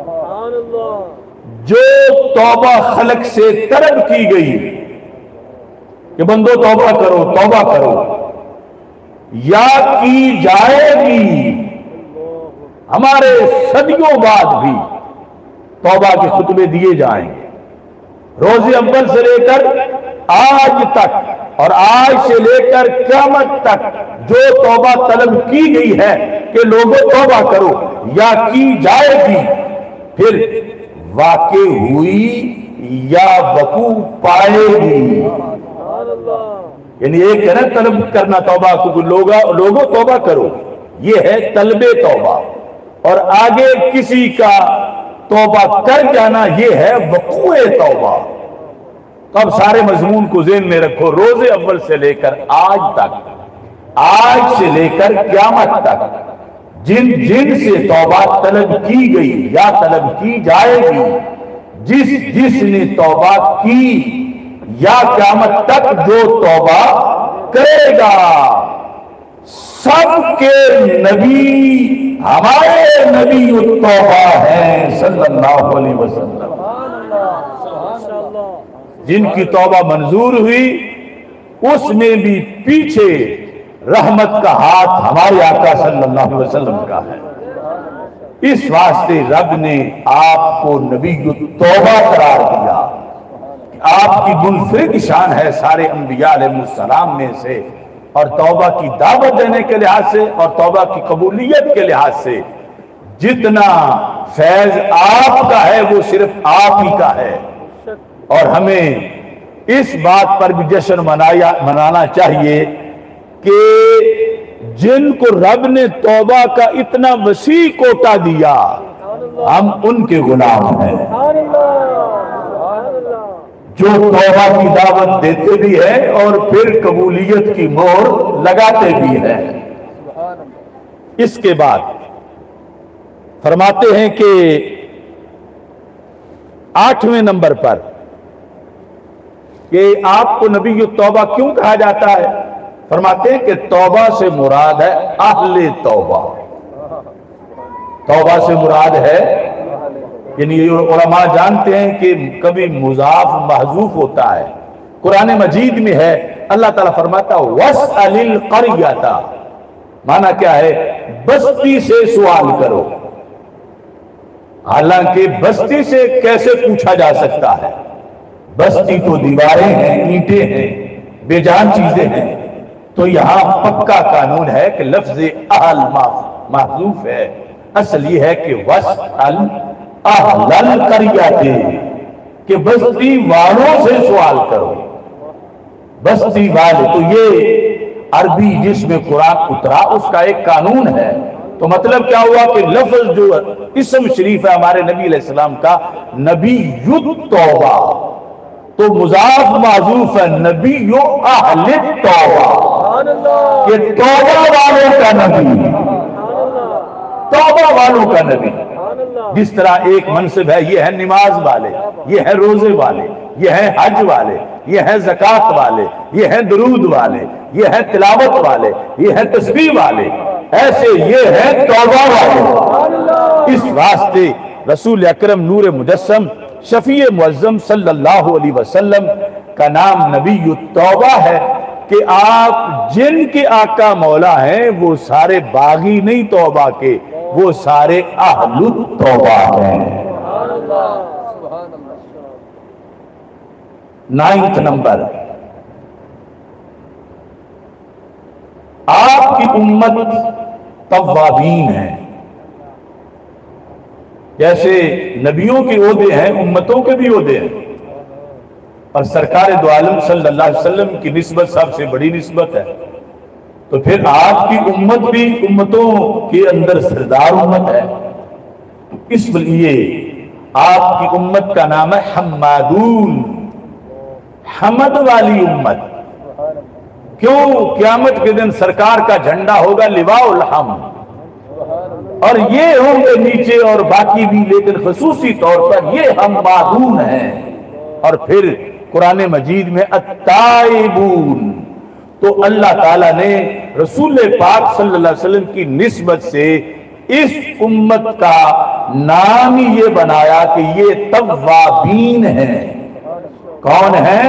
جو توبہ خلق سے طلب کی گئی کہ بندو توبہ کرو یا کی جائے گی، ہمارے صدیوں بعد بھی توبہ کے خطبے دیے جائیں گے، روز اول سے لے کر آج تک اور آج سے لے کر قیامت تک جو توبہ طلب کی گئی ہے کہ لوگوں توبہ کرو یا کی جائے گی، پھر واقع ہوئی یا وقوع پائے گی۔ یعنی ایک ہے نا طلب کرنا توبہ کو، لوگوں توبہ کرو، یہ ہے طلب توبہ، اور آگے کسی کا توبہ کر جانا یہ ہے وقوع توبہ۔ تو اب سارے مضمون کو ذہن میں رکھو، روز اول سے لے کر آج تک، آج سے لے کر قیامت تک جن سے توبہ طلب کی گئی یا طلب کی جائے گی، جس نے توبہ کی یا قیامت تک جو توبہ کرے گا، سب کے نبی ہمارے نبی التوبہ ہیں صلی اللہ علیہ وسلم۔ جن کی توبہ منظور ہوئی اس میں بھی پیچھے رحمت کا ہاتھ ہمارے آقا صلی اللہ علیہ وسلم کا ہے۔ اس واسطے رب نے آپ کو نبی التوبہ قرار دیا، آپ کی منفرد شان ہے سارے انبیاء علیہ السلام میں سے، اور توبہ کی دعوت دینے کے لحاظ سے اور توبہ کی قبولیت کے لحاظ سے جتنا فیض آپ کا ہے وہ صرف آپ ہی کا ہے، اور ہمیں اس بات پر بھی جشن منانا چاہیے کہ جن کو رب نے توبہ کا اتنا وسیع کوٹا دیا ہم ان کے غلام ہیں، جو توبہ کی دعوت دیتے بھی ہیں اور پھر قبولیت کی مہر لگاتے بھی ہیں۔ اس کے بعد فرماتے ہیں کہ 8ویں نمبر پر کہ آپ کو نبی التوبہ کیوں کہا جاتا ہے؟ فرماتے ہیں کہ توبہ سے مراد ہے اہل توبہ، توبہ سے مراد ہے، یعنی علماء جانتے ہیں کہ کبھی مضاف محذوف ہوتا ہے، قرآن مجید میں ہے، اللہ تعالیٰ فرماتا وَاسْأَلِ الْقَرْيَةَ، معنی کیا ہے؟ بستی سے سوال کرو۔ حالانکہ بستی سے کیسے پوچھا جا سکتا ہے؟ بستی تو دیواریں ہیں، اینٹیں ہیں، بے جان چیزیں ہیں، تو یہاں پکا قانون ہے کہ لفظ اہل محذوف ہے، اصل یہ ہے کہ وَاسْأَلْ اہل القریۃ، کہ بستی والوں سے سوال کرو، بستی والے، تو یہ عربی جس میں قرآن اترا اس کا ایک قانون ہے۔ تو مطلب کیا ہوا کہ لفظ جو اسم شریف ہے ہمارے نبی علیہ السلام کا نبی التوبہ، تو مضاف معذوف ہے نبی اہل التوبہ، یہ توبہ والوں کا نبی، توبہ والوں کا نبی۔ جس طرح ایک منصب ہے، یہ ہے نماز والے، یہ ہے روزے والے، یہ ہے حج والے، یہ ہے زکوٰۃ والے، یہ ہے درود والے، یہ ہے تلاوت والے، یہ ہے تسبیح والے، ایسے یہ ہے توبہ والے۔ اس واسطے رسول اکرم نور مجسم شفیع معظم صلی اللہ علیہ وسلم کا نام نبی التوبہ ہے کہ آپ جن کے آقا مولا ہیں وہ سارے باغی نہیں توبہ کے، وہ سارے اہل التوبہ ہیں۔ 9 نمبر، آپ کی امت توابین ہے، جیسے نبیوں کے عہدے ہیں امتوں کے بھی عہدے ہیں، اور سرکار دو عالم صلی اللہ علیہ وسلم کی نسبت سب سے بڑی نسبت ہے، تو پھر آپ کی امت بھی امتوں کے اندر سردار امت ہے، اس لیے آپ کی امت کا نام ہے حمادون، حمد والی امت، کیوں؟ قیامت کے دن سرکار کا جھنڈا ہوگا لواء الحمد، اور یہ ہوں گے نیچے اور باقی بھی، لیکن خصوصی طور پر یہ ہم معدون ہیں۔ اور پھر قرآن مجید میں التائبون، تو اللہ تعالیٰ نے رسول پاک صلی اللہ علیہ وسلم کی نسبت سے اس امت کا نام ہی یہ بنایا کہ یہ توابین ہیں۔ کون ہیں؟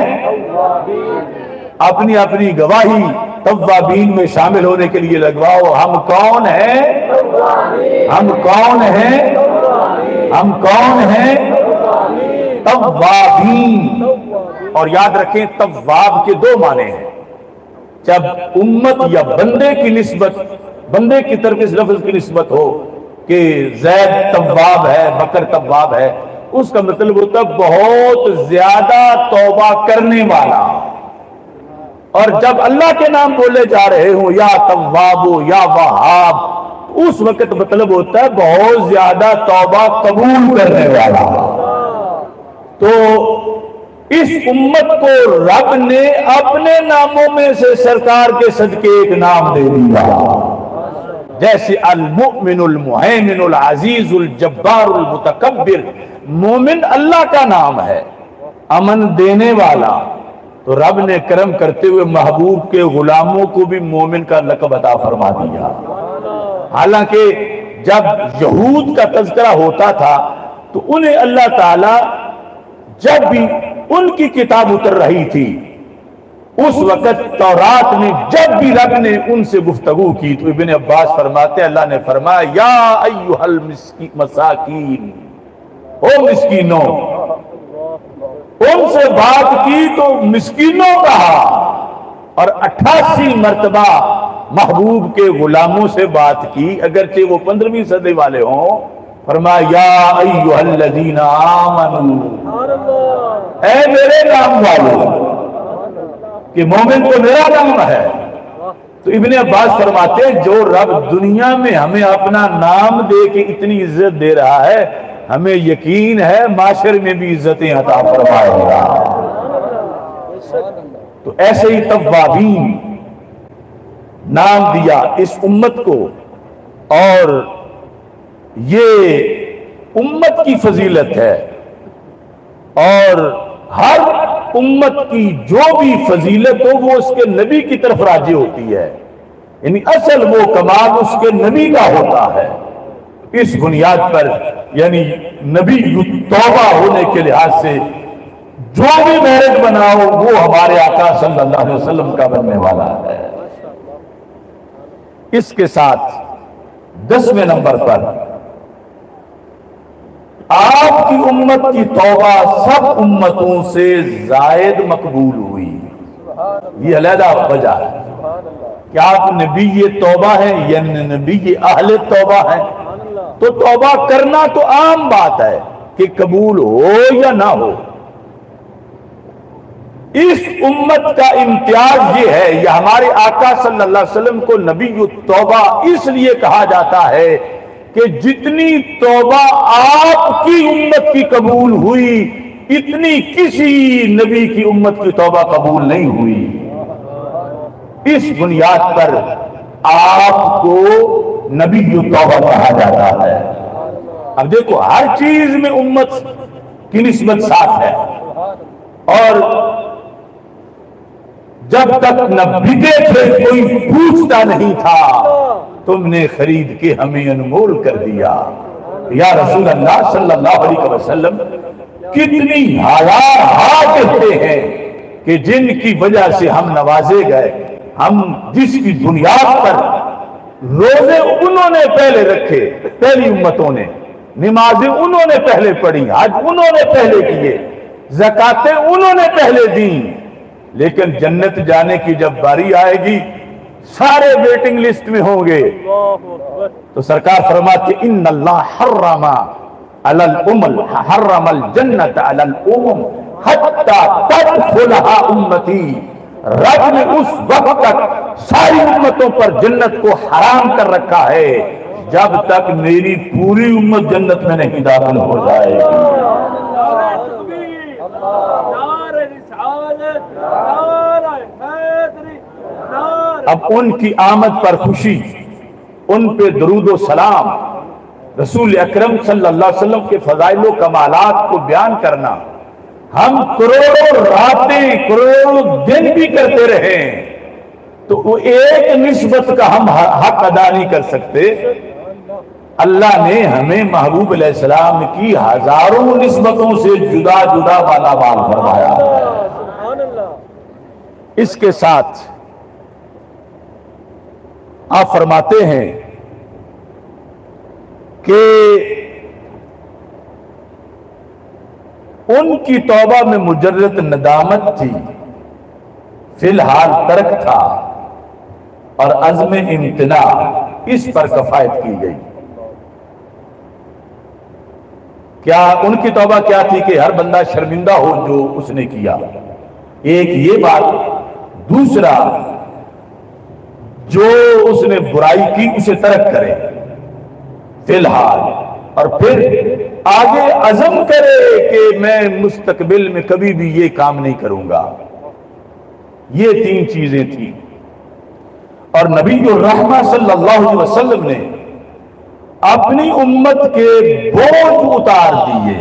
اپنی اپنی گواہی توابین میں شامل ہونے کے لیے لگواؤ۔ ہم کون ہیں؟ ہم کون ہیں؟ ہم کون ہیں؟ توابین۔ اور یاد رکھیں تواب کے دو معنی ہیں۔ جب امت یا بندے کی نسبت، بندے کی طرف اس لفظ کی نسبت ہو کہ زید تواب ہے، بکر تواب ہے، اس کا مطلب ہوتا ہے بہت زیادہ توبہ کرنے والا۔ اور جب اللہ کے نام بولے جا رہے ہوں یا تواب یا وہاب، اس وقت مطلب ہوتا ہے بہت زیادہ توبہ قبول کرنے والا۔ تو اس امت کو رب نے اپنے ناموں میں سے سرکار کے صدقے ایک نام دے دیا، جیسے المؤمن المہیمن العزیز الجبار المتکبر۔ مومن اللہ کا نام ہے، امن دینے والا۔ تو رب نے کرم کرتے ہوئے محبوب کے غلاموں کو بھی مومن کا لقب عطا فرما دیا۔ حالانکہ جب یہود کا تذکرہ ہوتا تھا تو انہیں اللہ تعالی جب بھی ان کی کتاب اتر رہی تھی، اس وقت تورات میں جب بھی رب نے ان سے گفتگو کی تو ابن عباس فرماتے اللہ نے فرمایا یا ایھا المساکین، او مسکینوں۔ ان سے بات کی تو مسکینوں کہا، اور 88 مرتبہ محبوب کے غلاموں سے بات کی، اگرچہ وہ 15ویں صدی والے ہوں۔ فرمایا یا ایھا الذین آمنوا، اے میرے نام والو، کہ مومن تو میرا نام ہے۔ تو ابن عباس فرماتے ہیں جو رب دنیا میں ہمیں اپنا نام دے کے اتنی عزت دے رہا ہے، ہمیں یقین ہے معاشر میں بھی عزتیں عطا فرمائے گا۔ تو ایسے ہی توابین نام دیا اس امت کو، اور یہ امت کی فضیلت ہے، اور ہر امت کی جو بھی فضیلت ہو وہ اس کے نبی کی طرف راجع ہوتی ہے، یعنی اصل وہ کمال اس کے نبی کا ہوتا ہے۔ اس بنیاد پر یعنی نبی توبہ ہونے کے لحاظ سے جو بھی میرج بناؤ وہ ہمارے آقا صلی اللہ علیہ وسلم کا بننے والا ہے۔ اس کے ساتھ 10ویں نمبر پر آپ کی امت کی توبہ سب امتوں سے زائد مقبول ہوئی۔ یہ علیحدہ وجہ ہے کہ آپ نبی توبہ ہیں یا نبی اہل توبہ ہیں، تو توبہ کرنا تو عام بات ہے کہ قبول ہو یا نہ ہو۔ اس امت کا امتیاز یہ ہے، یا ہمارے آقا صلی اللہ علیہ وسلم کو نبی التوبہ اس لیے کہا جاتا ہے کہ جتنی توبہ آپ کی امت کی قبول ہوئی اتنی کسی نبی کی امت کی توبہ قبول نہیں ہوئی۔ اس بنیاد پر آپ کو نبی التوبہ کہا جاتا ہے۔ اب دیکھو ہر چیز میں امت کی نسبت ساتھ ہے، اور جب تک نہ بکے تھے کوئی پوچھتا نہیں تھا، تم نے خرید کے ہمیں انمول کر دیا۔ یا رسول اللہ صلی اللہ علیہ وسلم کتنی ہزار کہتے ہیں کہ جن کی وجہ سے ہم نوازے گئے، ہم جس کی بنیاد پر روزے انہوں نے پہلے رکھے، پہلی امتوں نے، نمازیں انہوں نے پہلے پڑھی، حج انہوں نے پہلے کیے، زکاتیں انہوں نے پہلے دیں، لیکن جنت جانے کی جب باری آئے گی سارے ویٹنگ لسٹ میں ہوں گے۔ تو سرکار فرماتے ان اللہ حرم علی الامم، حرم الجنت علی الامم حتی تدخلها امتی، رب نے اس وقت تک ساری امتوں پر جنت کو حرام کر رکھا ہے جب تک میری پوری امت جنت میں نہیں داخل ہو جائے گی۔ اب ان کی آمد پر خوشی، ان پہ درود و سلام، رسول اکرم صلی اللہ علیہ وسلم کے فضائل و کمالات کو بیان کرنا، ہم کروڑوں راتیں کروڑوں دن بھی کرتے رہے تو وہ ایک نسبت کا ہم حق ادا نہیں کر سکتے۔ اللہ نے ہمیں محبوب علیہ السلام کی ہزاروں نسبتوں سے جدا جدا والا مال فرمایا۔ سبحان اللہ۔ اس کے ساتھ آپ فرماتے ہیں کہ ان کی توبہ میں مجرد ندامت تھی، فی الحال ترک تھا، اور عزم امتناع اس پر کفایت کی گئی۔ کیا ان کی توبہ کیا تھی کہ ہر بندہ شرمندہ ہو جو اس نے کیا، ایک یہ بات، دوسرا جو اس نے برائی کی اسے ترک کرے فی الحال، اور پھر آگے عزم کرے کہ میں مستقبل میں کبھی بھی یہ کام نہیں کروں گا۔ یہ تین چیزیں تھیں، اور نبی الرحمہ صلی اللہ علیہ وسلم نے اپنی امت کے بوجھ اتار دیے،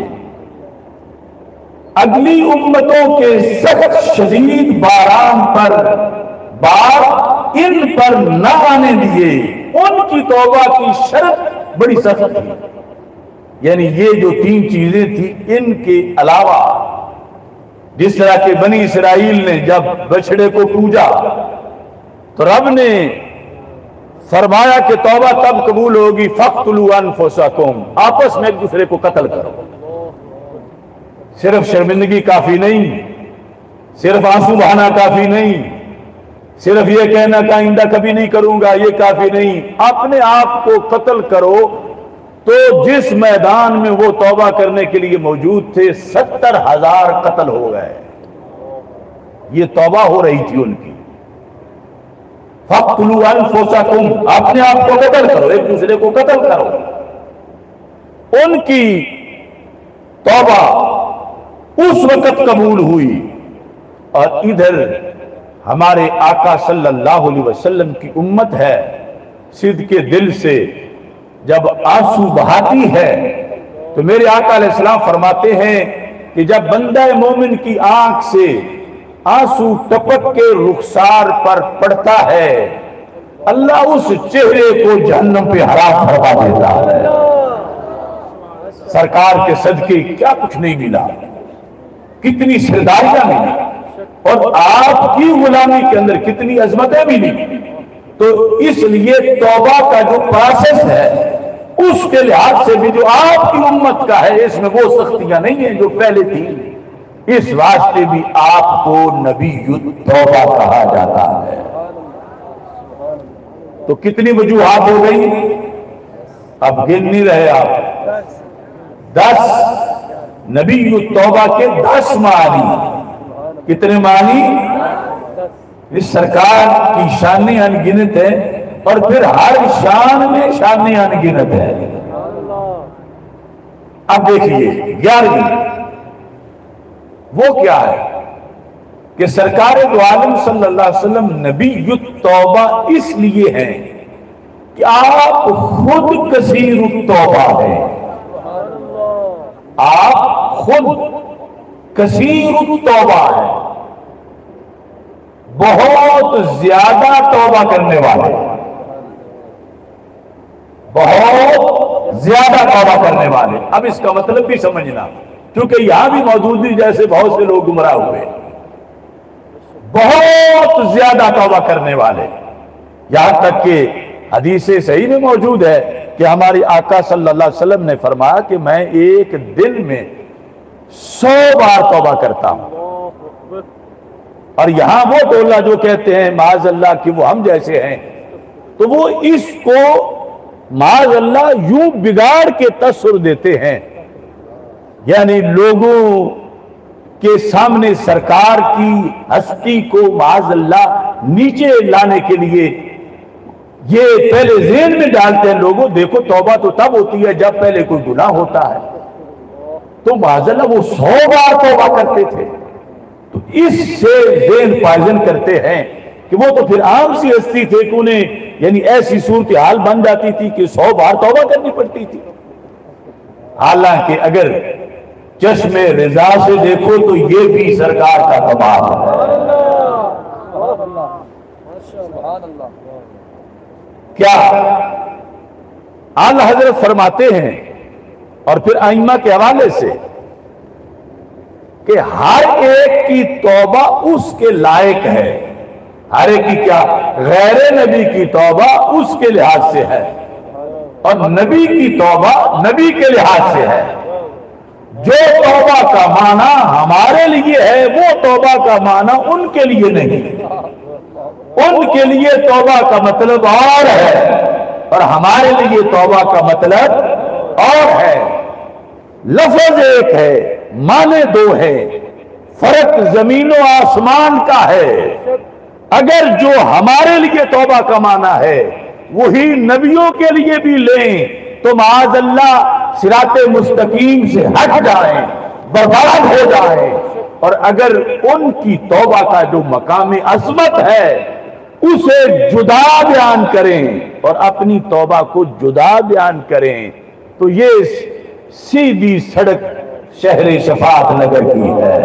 اگلی امتوں کے سخت شدید باران پر بار ان پر نہ آنے دیے۔ ان کی توبہ کی شرط بڑی سخت تھی، یعنی یہ جو تین چیزیں تھیں، ان کے علاوہ جس طرح کہ بنی اسرائیل نے جب بچڑے کو پوجا تو رب نے فرمایا کہ توبہ تب قبول ہوگی فَاقْتُلُوا أَنفُسَكُمْ، آپس میں ایک دوسرے کو قتل کرو۔ صرف شرمندگی کافی نہیں، صرف آنسو بہانا کافی نہیں، صرف یہ کہنا کہ آئندہ کبھی نہیں کروں گا یہ کافی نہیں، اپنے آپ کو قتل کرو۔ تو جس میدان میں وہ توبہ کرنے کے لیے موجود تھے 70,000 قتل ہو گئے۔ یہ توبہ ہو رہی تھی ان کی۔ فَاقْتُلُوا أَنفُسَكُمْ، اپنے آپ کو قتل کرو، ایک دوسرے کو قتل کرو۔ ان کی توبہ اس وقت قبول ہوئی، اور ادھر ہمارے آقا صلی اللہ علیہ وسلم کی امت ہے، صدق دل سے جب آنسو بہاتی ہے تو میرے آقا علیہ السلام فرماتے ہیں کہ جب بندہ مومن کی آنکھ سے آنسو ٹپک کے رخسار پر پڑتا ہے، اللہ اس چہرے کو جہنم پہ حرام فرما دیتا ہے۔ سرکار کے صدقے کیا کچھ نہیں ملا، کتنی سرداریاں ملی، اور آپ کی غلامی کے اندر کتنی عظمتیں ملی۔ تو اس لیے توبہ کا جو پروسیس ہے اس کے لحاظ سے بھی جو آپ کی امت کا ہے اس میں وہ سختیاں نہیں ہیں جو پہلے تھی، اس واسطے بھی آپ کو نبی التوبہ کہا جاتا ہے۔ تو کتنی وجوہات ہو گئی، اب گن نہیں رہے آپ، 10 نبی التوبہ کے 10 معنی۔ کتنے معنی؟ اس سرکار کی شانیں انگنت ہے، اور پھر ہر شان میں شانیں انگنت ہے۔ اب دیکھیے 11ویں وہ کیا ہے کہ سرکار دو عالم صلی اللہ علیہ وسلم نبی التوبہ اس لیے ہیں کہ آپ خود کثیر التوبہ ہیں، آپ خود کثیر التوبہ ہیں، بہت زیادہ توبہ کرنے والے، بہت زیادہ توبہ کرنے والے۔ اب اس کا مطلب بھی سمجھنا، کیونکہ یہاں بھی موجود ہیں جیسے بہت سے لوگ گمراہ ہوئے، بہت زیادہ توبہ کرنے والے، یہاں تک کہ حدیث صحیح میں موجود ہے کہ ہماری آقا صلی اللہ علیہ وسلم نے فرمایا کہ میں ایک دن میں 100 بار توبہ کرتا ہوں۔ اور یہاں وہ ٹولہ جو کہتے ہیں معاذ اللہ کہ وہ ہم جیسے ہیں، تو وہ اس کو معاذ اللہ یوں بگاڑ کے تصور دیتے ہیں، یعنی لوگوں کے سامنے سرکار کی ہستی کو معاذ اللہ نیچے لانے کے لیے یہ پہلے ذہن میں ڈالتے ہیں لوگوں، دیکھو توبہ تو تب ہوتی ہے جب پہلے کوئی گناہ ہوتا ہے۔ تو معاذ اللہ وہ 100 بار توبہ کرتے تھے۔ تو اس سے ذہن پائزن کرتے ہیں کہ وہ تو پھر عام سی ہستی تھے کہ انہیں یعنی ایسی صورتحال بن جاتی تھی کہ 100 بار توبہ کرنی پڑتی تھی. حالانکہ اگر چشم رضا سے دیکھو تو یہ بھی سرکار کا کمال ہے. کیا اعلی حضرت فرماتے ہیں اور پھر ائمہ کے حوالے سے کہ ہر ایک کی توبہ اس کے لائق ہے. ہر ایک کی کیا؟ غیر نبی کی توبہ اس کے لحاظ سے ہے اور نبی کی توبہ نبی کے لحاظ سے ہے. جو توبہ کا معنی ہمارے لیے ہے وہ توبہ کا معنی ان کے لیے نہیں. ان کے لیے توبہ کا مطلب اور ہے اور ہمارے لیے توبہ کا مطلب اور ہے. لفظ ایک ہے، معنی دو ہے، فرق زمین و آسمان کا ہے. اگر جو ہمارے لیے توبہ کا معنی ہے وہی نبیوں کے لیے بھی لیں تو معاذ اللہ صراط مستقیم سے ہٹ جائیں، برباد ہو جائیں. اور اگر ان کی توبہ کا جو مقام عظمت ہے اسے جدا بیان کریں اور اپنی توبہ کو جدا بیان کریں تو یہ سیدھی سڑک شہر شفاعت نگر کی ہے.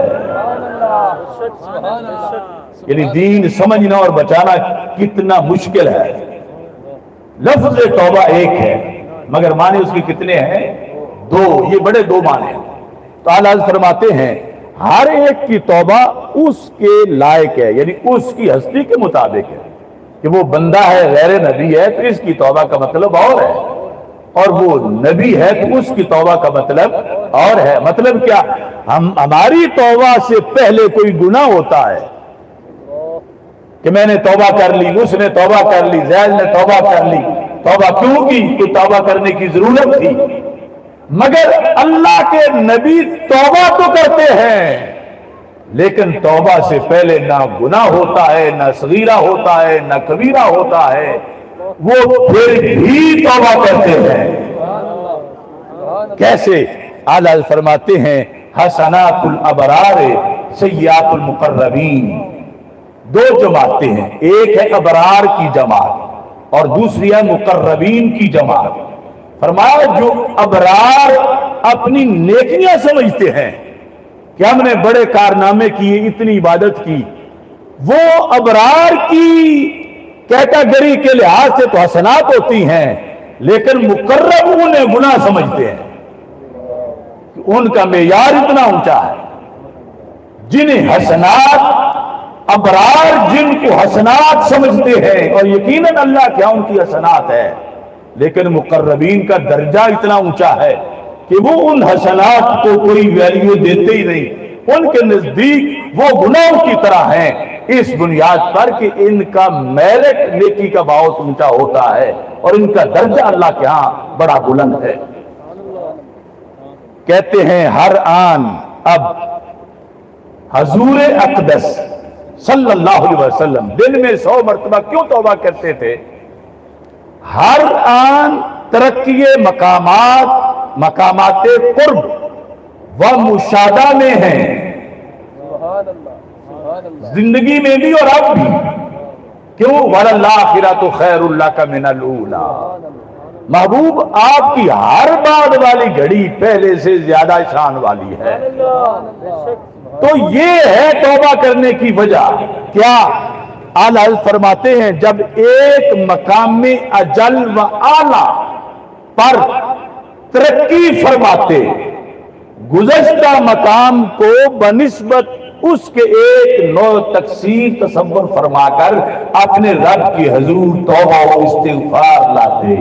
یعنی دین سمجھنا اور بچانا کتنا مشکل ہے. لفظ توبہ ایک ہے مگر معنی اس کے کتنے ہیں؟ دو. یہ بڑے دو معنی ہیں. تو اعلیٰ فرماتے ہیں ہر ایک کی توبہ اس کے لائق ہے، یعنی اس کی ہستی کے مطابق ہے. کہ وہ بندہ ہے غیر نبی ہے تو اس کی توبہ کا مطلب اور ہے، اور وہ نبی ہے تو اس کی توبہ کا مطلب اور ہے. مطلب کیا؟ ہماری توبہ سے پہلے کوئی گناہ ہوتا ہے کہ میں نے توبہ کر لی، اس نے توبہ کر لی، زید نے توبہ کر لی. توبہ کیوں کی؟ کہ توبہ کرنے کی ضرورت تھی. مگر اللہ کے نبی توبہ تو کرتے ہیں لیکن توبہ سے پہلے نہ گناہ ہوتا ہے، نہ صغیرہ ہوتا ہے، نہ کبیرہ ہوتا ہے. وہ پھر بھی توبہ کرتے ہیں. کیسے؟ اعلیٰ فرماتے ہیں حسنات الابرار سیئات المقربین. دو جماعتیں ہیں، ایک ہے ابرار کی جماعت اور دوسری ہے مقربین کی جماعت. فرمایا جو ابرار اپنی نیکیاں سمجھتے ہیں کہ ہم نے بڑے کارنامے کیے، اتنی عبادت کی، وہ ابرار کی کیٹیگری کے لحاظ سے تو حسنات ہوتی ہیں لیکن مقرب انہیں گناہ سمجھتے ہیں. ان کا معیار اتنا اونچا ہے. جنہیں حسنات ابرار جن کو حسنات سمجھتے ہیں اور یقیناً اللہ کیا ان کی حسنات ہے، لیکن مقربین کا درجہ اتنا اونچا ہے کہ وہ ان حسنات کو کوئی ویلیو دیتے ہی نہیں. ان کے نزدیک وہ گناہوں کی طرح ہیں اس بنیاد پر کہ ان کا میرٹ نیکی کا بہت اونچا ہوتا ہے اور ان کا درجہ اللہ کے ہاں بڑا بلند ہے. کہتے ہیں ہر آن اب حضور اقدس صلی اللہ علیہ وسلم دن میں 100 مرتبہ کیوں توبہ کرتے تھے؟ ہر آن ترقی مقامات قرب و مشاہدہ میں ہیں، زندگی میں بھی اور اب بھی. کیوں؟ وَلَلْآخِرَةُ خَيْرٌ لَكَ مِنَ الْأُولَىٰ. محبوب آپ کی ہر بعد والی گھڑی پہلے سے زیادہ شان والی ہے. تو یہ ہے توبہ کرنے کی وجہ. کیا؟ اعلیٰ فرماتے ہیں جب ایک مقام اجل و اعلیٰ پر ترقی فرماتے گزشتہ مقام کو بنسبت اس کے ایک نو تقسیم تصور فرما کر اپنے رب کی حضور توبہ و استغفار لاتے.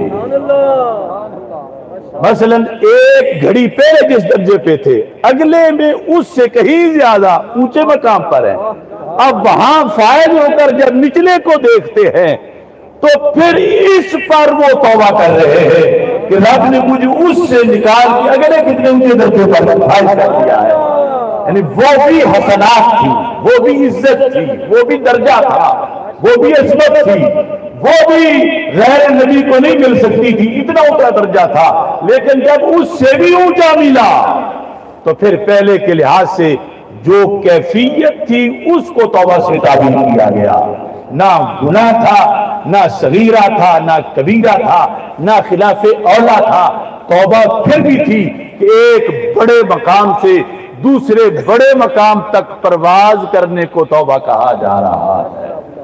مثلا ایک گھڑی پہلے جس درجے پہ تھے اگلے میں اس سے کہیں زیادہ اونچے مقام پر ہیں. اب وہاں فائد ہو کر جب نچلے کو دیکھتے ہیں تو پھر اس پر وہ توبہ کر رہے ہیں کہ رب نے مجھے اس سے نکال کے اگلے کتنے اونچے درجے پر فائد کر دیا ہے. یعنی وہ بھی حسنات تھی، وہ بھی عزت تھی، وہ بھی درجہ تھا، وہ بھی عظمت تھی، وہ بھی غیر نبی کو نہیں مل سکتی تھی، اتنا اونچا درجہ تھا. لیکن جب اس سے بھی اونچا ملا تو پھر پہلے کے لحاظ سے جو کیفیت تھی اس کو توبہ سے تعبیر کیا گیا. نہ گناہ تھا، نہ صغیرہ تھا، نہ کبیرہ تھا، نہ خلاف اولا تھا۔ توبہ پھر بھی تھی کہ ایک بڑے مقام سے دوسرے بڑے مقام تک پرواز کرنے کو توبہ کہا جا رہا ہے۔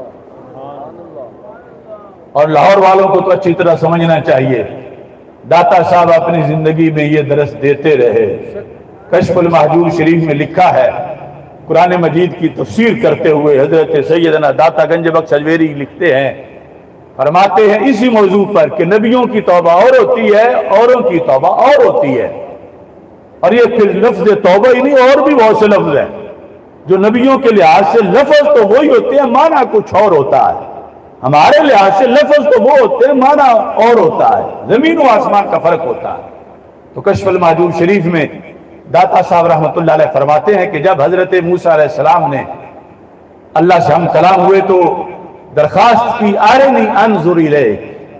اور لاہور والوں کو تو اچھی طرح سمجھنا چاہیے، داتا صاحب اپنی زندگی میں یہ درس دیتے رہے۔ کشف المحجوب شریف میں لکھا ہے، قرآن مجید کی تفسیر کرتے ہوئے حضرت سیدنا داتا گنج بخش اجمیری لکھتے ہیں، فرماتے ہیں اسی موضوع پر کہ نبیوں کی توبہ اور ہوتی ہے، اوروں کی توبہ اور ہوتی ہے۔ اور یہ پھر لفظ توبہ ہی نہیں، اور بھی بہت سے لفظ ہیں جو نبیوں کے لحاظ سے لفظ تو وہی ہوتے ہیں، معنی کچھ اور ہوتا ہے۔ ہمارے لحاظ سے لفظ تو وہ ہوتے ہیں، معنی اور ہوتا ہے، زمین و آسمان کا فرق ہوتا ہے۔ تو کشف المحجوب شریف میں داتا صاحب رحمۃ اللہ علیہ فرماتے ہیں کہ جب حضرت موسیٰ علیہ السلام نے اللہ سے ہم کلام ہوئے تو درخواست کی ارنی انظر الیک،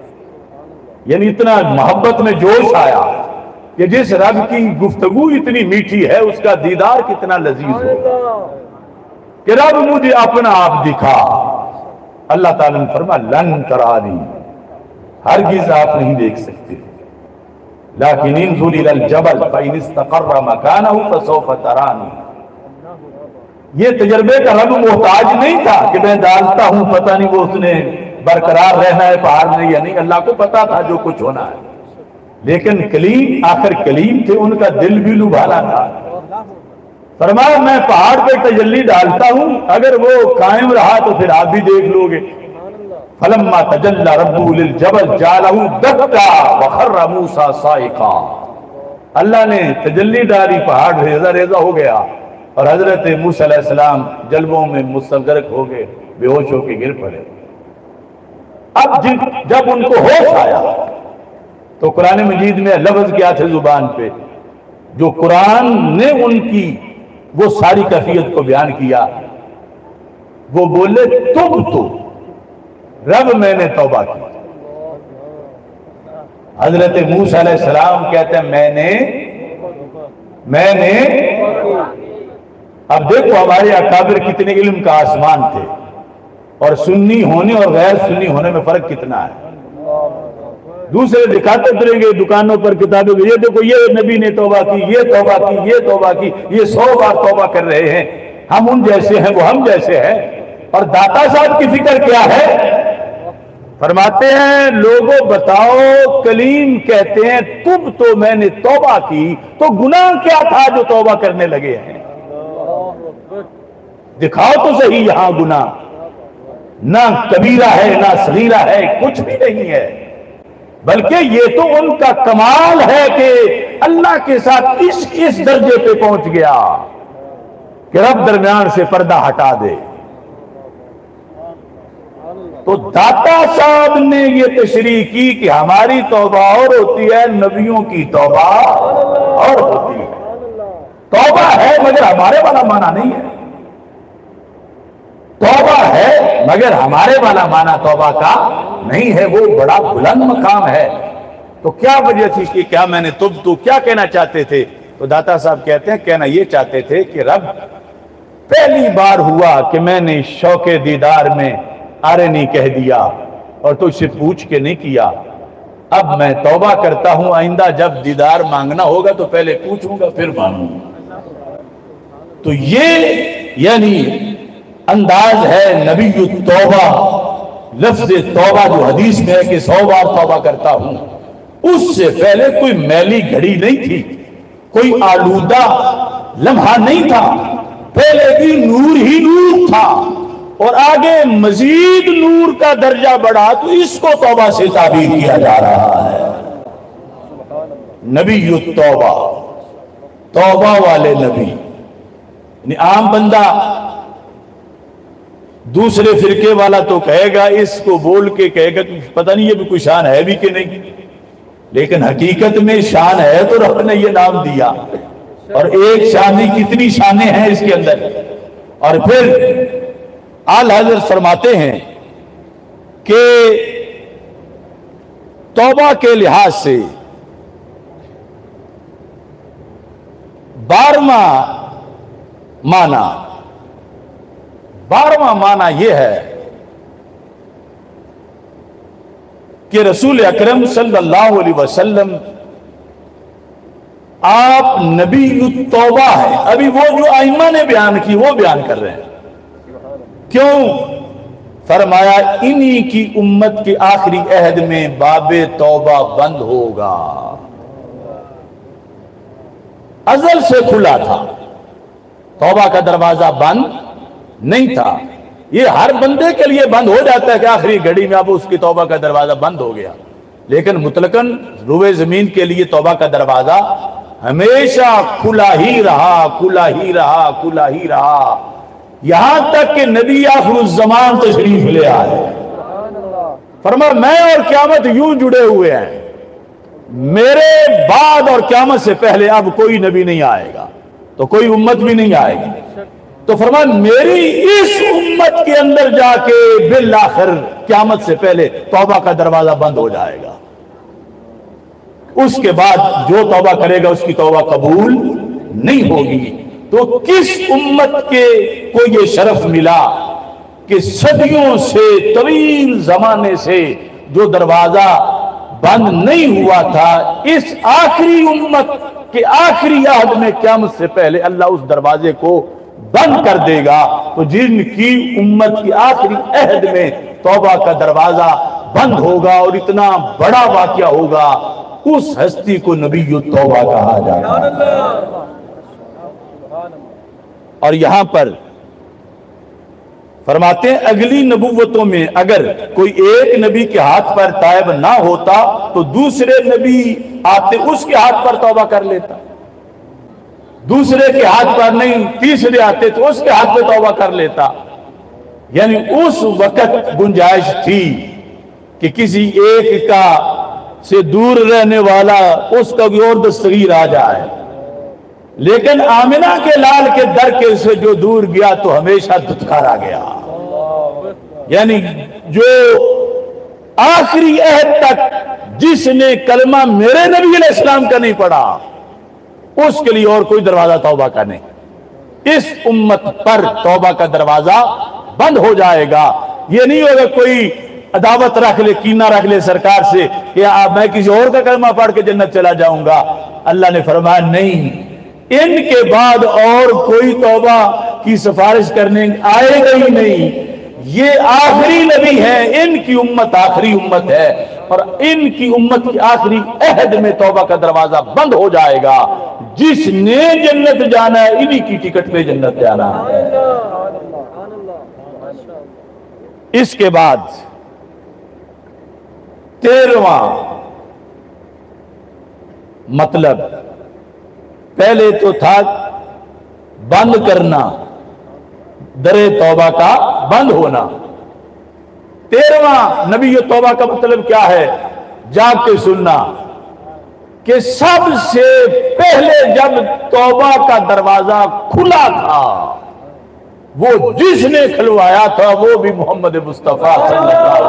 یعنی اتنا محبت میں جوش آیا کہ جس رب کی گفتگو اتنی میٹھی ہے اس کا دیدار کتنا لذیذ ہو، کہ رب مجھے اپنا آپ دکھا۔ اللہ تعالیٰ نے فرمایا لن ترانی، ہرگز آپ نہیں دیکھ سکتے، لیکن انظر الی الجبل فإن استقر مکانہ فسوف ترانی۔ یہ تجربے کا رب محتاج نہیں تھا کہ میں ڈالتا ہوں پتہ نہیں وہ اس نے برقرار رہنا ہے پہاڑ میں یا نہیں، اللہ کو پتا تھا جو کچھ ہونا ہے، لیکن کلیم آخر کلیم تھے، ان کا دل بھی لبھانا تھا۔ فرمایا میں پہاڑ پہ تجلی ڈالتا ہوں، اگر وہ قائم رہا تو پھر آپ بھی دیکھ لو گے۔ فلما تجلی ربہ للجبل جعلہ دکا وخر موسیٰ صاعقا، اللہ نے تجلی ڈالی، پہاڑ ریزہ ریزہ ہو گیا اور حضرت موسیٰ علیہ السلام جلووں میں مستغرق ہو گئے، بے ہوش ہو کے گر پڑے۔ اب جب ان کو ہوش آیا تو قرآن مجید میں لفظ کیا تھے زبان پہ جو قرآن نے ان کی وہ ساری کیفیت کو بیان کیا، وہ بولے تم تو رب میں نے توبہ کی۔ حضرت موسیٰ علیہ السلام کہتے ہیں میں نے اب دیکھو ہمارے اکابر کتنے علم کا آسمان تھے، اور سنی ہونے اور غیر سنی ہونے میں فرق کتنا ہے۔ دوسرے دکھاتے پھریں گے دکانوں پر کتابیں، یہ دیکھو یہ نبی نے توبہ کی، یہ توبہ کی، یہ توبہ کی، یہ 100 بار توبہ کر رہے ہیں، ہم ان جیسے ہیں، وہ ہم جیسے ہیں۔ اور داتا صاحب کی فکر کیا ہے؟ فرماتے ہیں لوگوں بتاؤ، کلیم کہتے ہیں تب تو میں نے توبہ کی، تو گناہ کیا تھا جو توبہ کرنے لگے ہیں؟ دکھاؤ تو صحیح یہاں گناہ، نہ کبیرہ ہے نہ صغیرہ ہے، کچھ بھی نہیں ہے، بلکہ یہ تو ان کا کمال ہے کہ اللہ کے ساتھ اس درجے پہ پہنچ گیا کہ رب درمیان سے پردہ ہٹا دے۔ تو داتا صاحب نے یہ تشریح کی کہ ہماری توبہ اور ہوتی ہے، نبیوں کی توبہ اور ہوتی ہے۔ توبہ ہے مگر ہمارے والا معنی نہیں ہے، توبہ ہے مگر ہمارے والا معنی توبہ کا نہیں ہے، وہ بڑا بلند مقام ہے۔ تو کیا وجہ تھی کہ کیا میں نے تو کیا کہنا چاہتے تھے؟ تو داتا صاحب کہتے ہیں کہنا یہ چاہتے تھے کہ رب پہلی بار ہوا کہ میں نے شوق دیدار میں ارنی کہہ دیا اور تو اس سے پوچھ کے نہیں کیا، اب میں توبہ کرتا ہوں، آئندہ جب دیدار مانگنا ہوگا تو پہلے پوچھوں گا پھر مانگوں گا۔ تو یہ یعنی انداز ہے نبی التوبہ، لفظ توبہ جو حدیث میں ہے کہ 100 بار توبہ کرتا ہوں، اس سے پہلے کوئی میلی گھڑی نہیں تھی، کوئی آلودہ لمحہ نہیں تھا، پہلے بھی نور ہی نور تھا، اور آگے مزید نور کا درجہ بڑھا تو اس کو توبہ سے تعبیر کیا جا رہا ہے۔ نبی التوبہ، توبہ والے نبی، یعنی عام بندہ دوسرے فرقے والا تو کہے گا، اس کو بول کے کہے گا کہ پتہ نہیں یہ بھی کوئی شان ہے بھی کہ نہیں، لیکن حقیقت میں شان ہے تو رب نے یہ نام دیا، اور ایک شانی کتنی شانیں ہیں اس کے اندر۔ اور پھر اعلی حضرت فرماتے ہیں کہ توبہ کے لحاظ سے 12واں معنی یہ ہے کہ رسول اکرم صلی اللہ علیہ وسلم آپ نبی التوبہ ہے. ابھی وہ جو ائمہ نے بیان کی وہ بیان کر رہے ہیں. کیوں؟ فرمایا انہی کی امت کے آخری عہد میں باب توبہ بند ہوگا. ازل سے کھلا تھا، توبہ کا دروازہ بند نہیں تھا. یہ ہر بندے کے لیے بند ہو جاتا ہے کہ آخری گھڑی میں اب اس کی توبہ کا دروازہ بند ہو گیا، لیکن مطلقاً روئے زمین کے لیے توبہ کا دروازہ ہمیشہ کھلا ہی رہا، کھلا ہی رہا، کھلا ہی رہا، یہاں تک کہ نبی آخر الزمان تشریف لے آئے. فرمایا میں اور قیامت یوں جڑے ہوئے ہیں، میرے بعد اور قیامت سے پہلے اب کوئی نبی نہیں آئے گا تو کوئی امت بھی نہیں آئے گی. تو فرمایا میری اس امت کے اندر جا کے بالآخر قیامت سے پہلے توبہ کا دروازہ بند ہو جائے گا. اس کے بعد جو توبہ کرے گا اس کی توبہ قبول نہیں ہوگی. تو کس امت کے کو یہ شرف ملا کہ صدیوں سے، طویل زمانے سے جو دروازہ بند نہیں ہوا تھا، اس آخری امت کے آخری عہد میں قیامت سے پہلے اللہ اس دروازے کو بند کر دے گا. تو جن کی امت کی آخری عہد میں توبہ کا دروازہ بند ہوگا اور اتنا بڑا واقعہ ہوگا، اس ہستی کو نبی التوبہ کہا جاتا ہے. اور یہاں پر فرماتے ہیں اگلی نبوتوں میں اگر کوئی ایک نبی کے ہاتھ پر تائب نہ ہوتا تو دوسرے نبی آتے اس کے ہاتھ پر توبہ کر لیتا، دوسرے کے ہاتھ پر نہیں، تیسرے آتے تو اس کے ہاتھ پہ توبہ کر لیتا. یعنی اس وقت گنجائش تھی کہ کسی ایک کا سے دور رہنے والا اس کا کوئی اور دستگیر آ جائے، لیکن آمنہ کے لال کے در کے سے جو دور گیا تو ہمیشہ دھتکارا گیا. یعنی جو آخری عہد تک جس نے کلمہ میرے نبی علیہ السلام کا نہیں پڑھا اس کے لیے اور کوئی دروازہ توبہ کا نہیں. اس امت پر توبہ کا دروازہ بند ہو جائے گا. یہ نہیں ہوگا کوئی عداوت رکھ لے، کینہ رکھ لے سرکار سے کہ میں کسی اور کا کلمہ پڑھ کے جنت چلا جاؤں گا. اللہ نے فرمایا نہیں، ان کے بعد اور کوئی توبہ کی سفارش کرنے آئے گا ہی نہیں. یہ آخری نبی ہے، ان کی امت آخری امت ہے، اور ان کی امت کی آخری عہد میں توبہ کا دروازہ بند ہو جائے گا. جس نے جنت جانا ہے انہی کی ٹکٹ پہ جنت جانا ہے. اس کے بعد 13واں مطلب، پہلے تو تھا بند کرنا، در توبہ کا بند ہونا. 13واں نبی توبہ کا مطلب کیا ہے؟ جاگ کے سننا کہ سب سے پہلے جب توبہ کا دروازہ کھلا تھا وہ جس نے کھلوایا تھا وہ بھی محمد مصطفیٰ صلی اللہ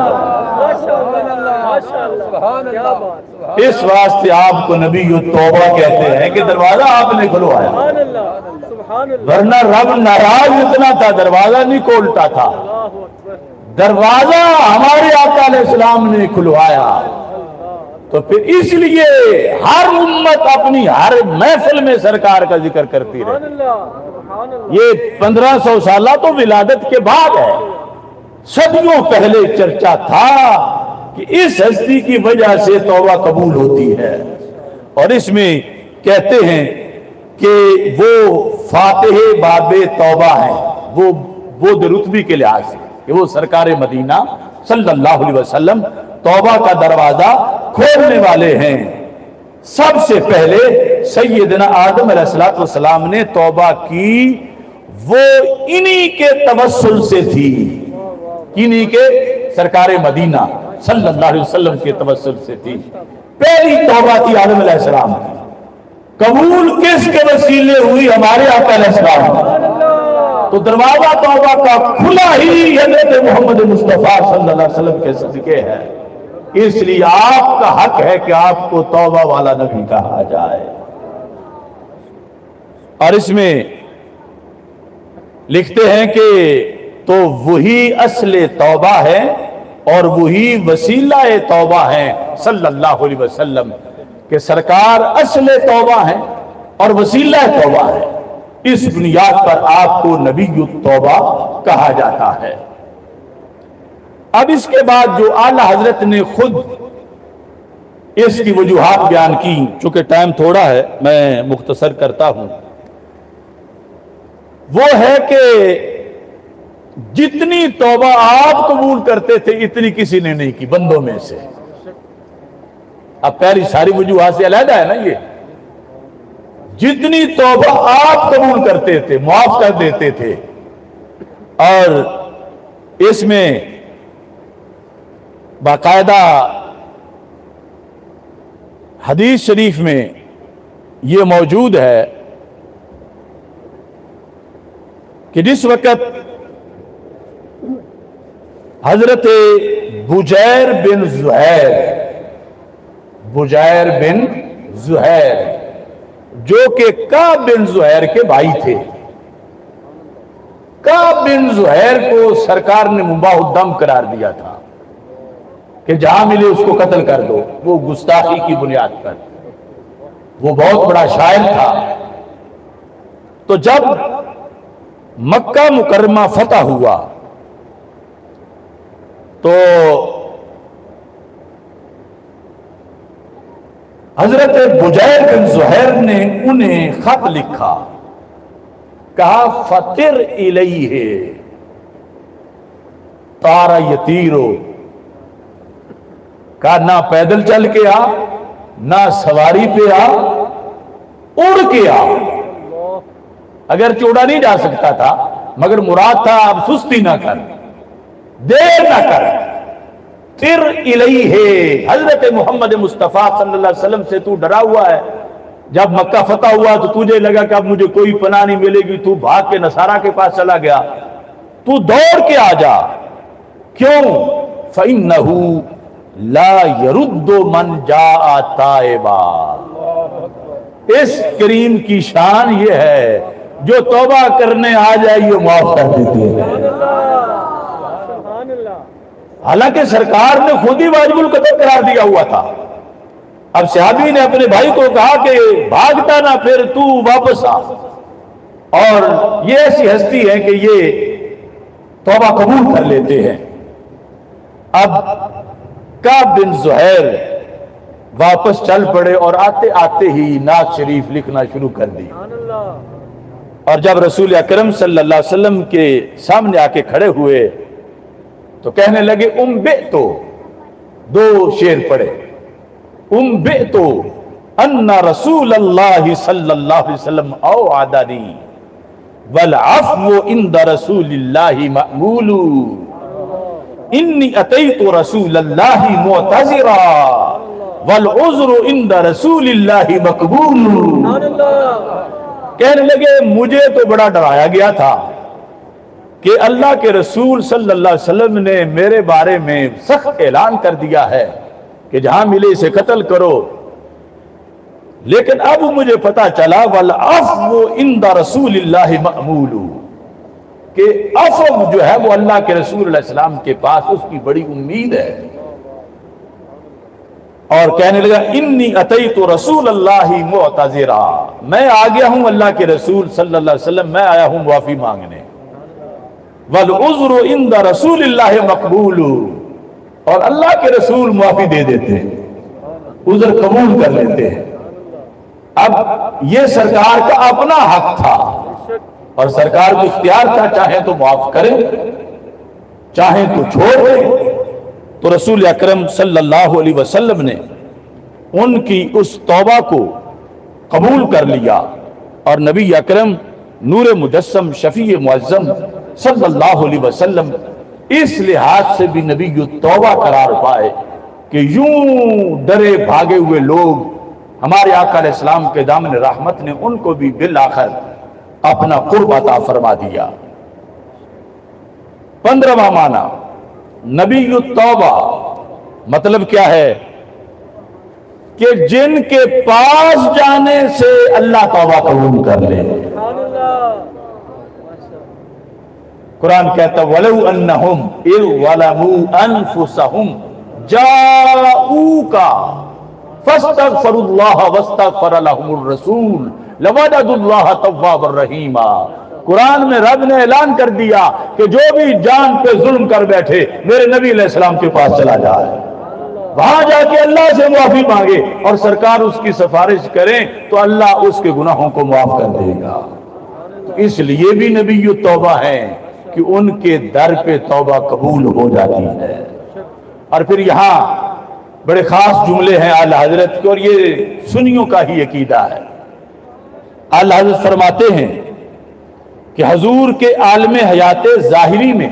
علیہ وسلم. اس واسطے آپ کو نبی توبہ کہتے ہیں کہ دروازہ آپ نے کھلوایا، ورنہ رب ناراض اتنا تھا دروازہ نہیں کھولتا تھا. دروازہ ہمارے آقا علیہ السلام نے کھلوایا. تو پھر اس لیے ہر امت اپنی ہر محفل میں سرکار کا ذکر کرتی رہے. یہ 1500 سالہ تو ولادت کے بعد ہے، صدیوں پہلے چرچا تھا کہ اس ہستی کی وجہ سے توبہ قبول ہوتی ہے. اور اس میں کہتے ہیں کہ وہ فاتح باب توبہ ہیں، وہ رتبی کے لحاظ سے کہ وہ سرکار مدینہ صلی اللہ علیہ وسلم توبہ کا دروازہ کھولنے والے ہیں. سب سے پہلے سیدنا آدم علیہ السلام نے توبہ کی، وہ انہی کے توسل سے تھی، انہی کے سرکار مدینہ صلی اللہ علیہ وسلم کے توسل سے تھی. پہلی توبہ تھی آدم علیہ السلام کی. قبول کس کے وسیلے ہوئی؟ ہمارے آقا علیہ السلام. تو دروازہ توبہ کا کھلا ہی حضرت محمد مصطفیٰ صلی اللہ علیہ وسلم کے صدقے ہے. اس لیے آپ کا حق ہے کہ آپ کو توبہ والا نبی کہا جائے. اور اس میں لکھتے ہیں کہ تو وہی اصل توبہ ہے اور وہی وسیلہ توبہ ہیں صلی اللہ علیہ وسلم، کہ سرکار اصل توبہ ہیں اور وسیلہ توبہ ہے۔ اس بنیاد پر آپ کو نبی التوبہ کہا جاتا ہے۔ اب اس کے بعد جو اعلیٰ حضرت نے خود اس کی وجوہات بیان کی، چونکہ ٹائم تھوڑا ہے میں مختصر کرتا ہوں، وہ ہے کہ جتنی توبہ آپ قبول کرتے تھے اتنی کسی نے نہیں کی بندوں میں سے۔ اب پہلی ساری وجوہات سے علیحدہ ہے نا، یہ جتنی توبہ آپ قبول کرتے تھے، معاف کر دیتے تھے، اور اس میں باقاعدہ حدیث شریف میں یہ موجود ہے کہ جس وقت حضرت بجیر بن زہیر جو کہ کعب بن زہیر کے بھائی تھے، کعب بن زہیر کو سرکار نے مباح الدم قرار دیا تھا کہ جہاں ملے اس کو قتل کر دو، وہ گستاخی کی بنیاد پر۔ وہ بہت بڑا شاعر تھا۔ تو جب مکہ مکرمہ فتح ہوا تو حضرت بجیر بن زہیر نے انہیں خط لکھا، کہا فطر الیہ تارا یتیرو، کہا نہ پیدل چل کے آ، نہ سواری پہ آ، اڑ کے آ۔ اگر چوڑا نہیں جا سکتا تھا مگر مراد تھا اب سستی نہ کر، دیر نہ کر۔ تر الیہ، حضرت محمد مصطفیٰ صلی اللہ علیہ وسلم سے تو ڈرا ہوا ہے، جب مکہ فتح ہوا تو تجھے لگا کہ اب مجھے کوئی پناہ نہیں ملے گی، تو بھاگ کے نصارہ کے پاس چلا گیا، تو دوڑ کے آ جا۔ کیوں؟ فَإِنَّهُ لا يرد من جاء تائبا، اس کریم کی شان یہ ہے جو توبہ کرنے آ جائے یہ معاف کر دیتے ہیں۔ حالانکہ سرکار نے خود ہی واجب القتل قرار دیا ہوا تھا۔ اب صحابی نے اپنے بھائی کو کہا کہ بھاگتا نہ پھر تو واپس آ، اور یہ ایسی ہستی ہے کہ یہ توبہ قبول کر لیتے ہیں۔ اب کعب بن زہیر واپس چل پڑے اور آتے آتے ہی نعت شریف لکھنا شروع کر دی، اور جب رسول اکرم صلی اللہ علیہ وسلم کے سامنے آ کے کھڑے ہوئے تو کہنے لگے انبئتو، دو شعر پڑھے، انبئتو ان رسول اللہ صلی اللہ علیہ وسلم اوعدنی والعفو عند رسول اللہ مأمول، انی اتیت رسول اللہ معتذرا والعذر عند رسول اللہ مقبول۔ کہنے لگے مجھے تو بڑا ڈرایا گیا تھا کہ اللہ کے رسول صلی اللہ علیہ وسلم نے میرے بارے میں سخت اعلان کر دیا ہے کہ جہاں ملے اسے قتل کرو، لیکن اب مجھے پتا چلا والعفو عند رسول اللہ مأمول، کہ عفو جو ہے وہ اللہ کے رسول علیہ السلام کے پاس اس کی بڑی امید ہے۔ اور کہنے لگا انی اتیت رسول اللہ معتذرا، میں آ گیا ہوں اللہ کے رسول صلی اللہ علیہ وسلم، میں آیا ہوں معافی مانگنے، والعذر عند رسول اللہ مقبول، اور اللہ کے رسول معافی دے دیتے ہیں، عذر قبول کر لیتے ہیں۔ اب یہ سرکار کا اپنا حق تھا اور سرکار کو اختیار تھا، چاہیں تو معاف کریں چاہیں تو چھوڑ دیں۔ تو رسول اکرم صلی اللہ علیہ وسلم نے ان کی اس توبہ کو قبول کر لیا، اور نبی اکرم نور مجسم شفیع معظم صلی اللہ علیہ وسلم اس لحاظ سے بھی نبی التوبہ قرار پائے کہ یوں ڈرے بھاگے ہوئے لوگ ہمارے آقا علیہ السلام کے دامن رحمت نے ان کو بھی بالآخر اپنا قرب عطا فرما دیا۔ 15واں معنی نبی التوبہ مطلب کیا ہے کہ جن کے پاس جانے سے اللہ توبہ قبول کر لے۔ قرآن کہتا وَلَوْ أَنَّهُمْ إِذْ ظَلَمُوا أَنفُسَهُمْ جَاءُوكَ فَاسْتَغْفَرُوا اللَّهَ وَاسْتَغْفَرَ لَهُمُ الرَّسُولُ لَوَجَدُوا اللَّهَ تَوَّابًا رَحِيمًا۔ قرآن میں رب نے اعلان کر دیا کہ جو بھی جان پہ ظلم کر بیٹھے میرے نبی علیہ السلام کے پاس چلا جائے، وہاں جا کے اللہ سے معافی مانگے اور سرکار اس کی سفارش کریں تو اللہ اس کے گناہوں کو معاف کر دے گا۔ اس لیے بھی نبی توبہ ہے کہ ان کے در پہ توبہ قبول ہو جاتی ہے۔ اور پھر یہاں بڑے خاص جملے ہیں اعلیٰ حضرت کے، اور یہ سنیوں کا ہی عقیدہ ہے۔ اعلیٰ حضرت فرماتے ہیں کہ حضور کے عالم حیات ظاہری میں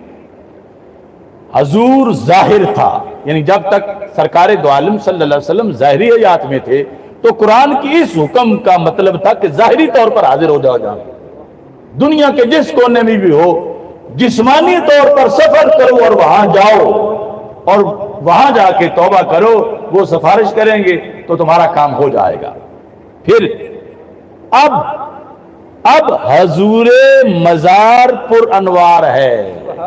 حضور ظاہر تھا، یعنی جب تک سرکار دو عالم صلی اللہ علیہ وسلم ظاہری حیات میں تھے تو قرآن کی اس حکم کا مطلب تھا کہ ظاہری طور پر حاضر ہو جاؤ، دنیا کے جس کونے میں بھی ہو جسمانی طور پر سفر کرو اور وہاں جاؤ اور وہاں جا کے توبہ کرو، وہ سفارش کریں گے تو تمہارا کام ہو جائے گا۔ پھر اب حضور مزار پر انوار ہے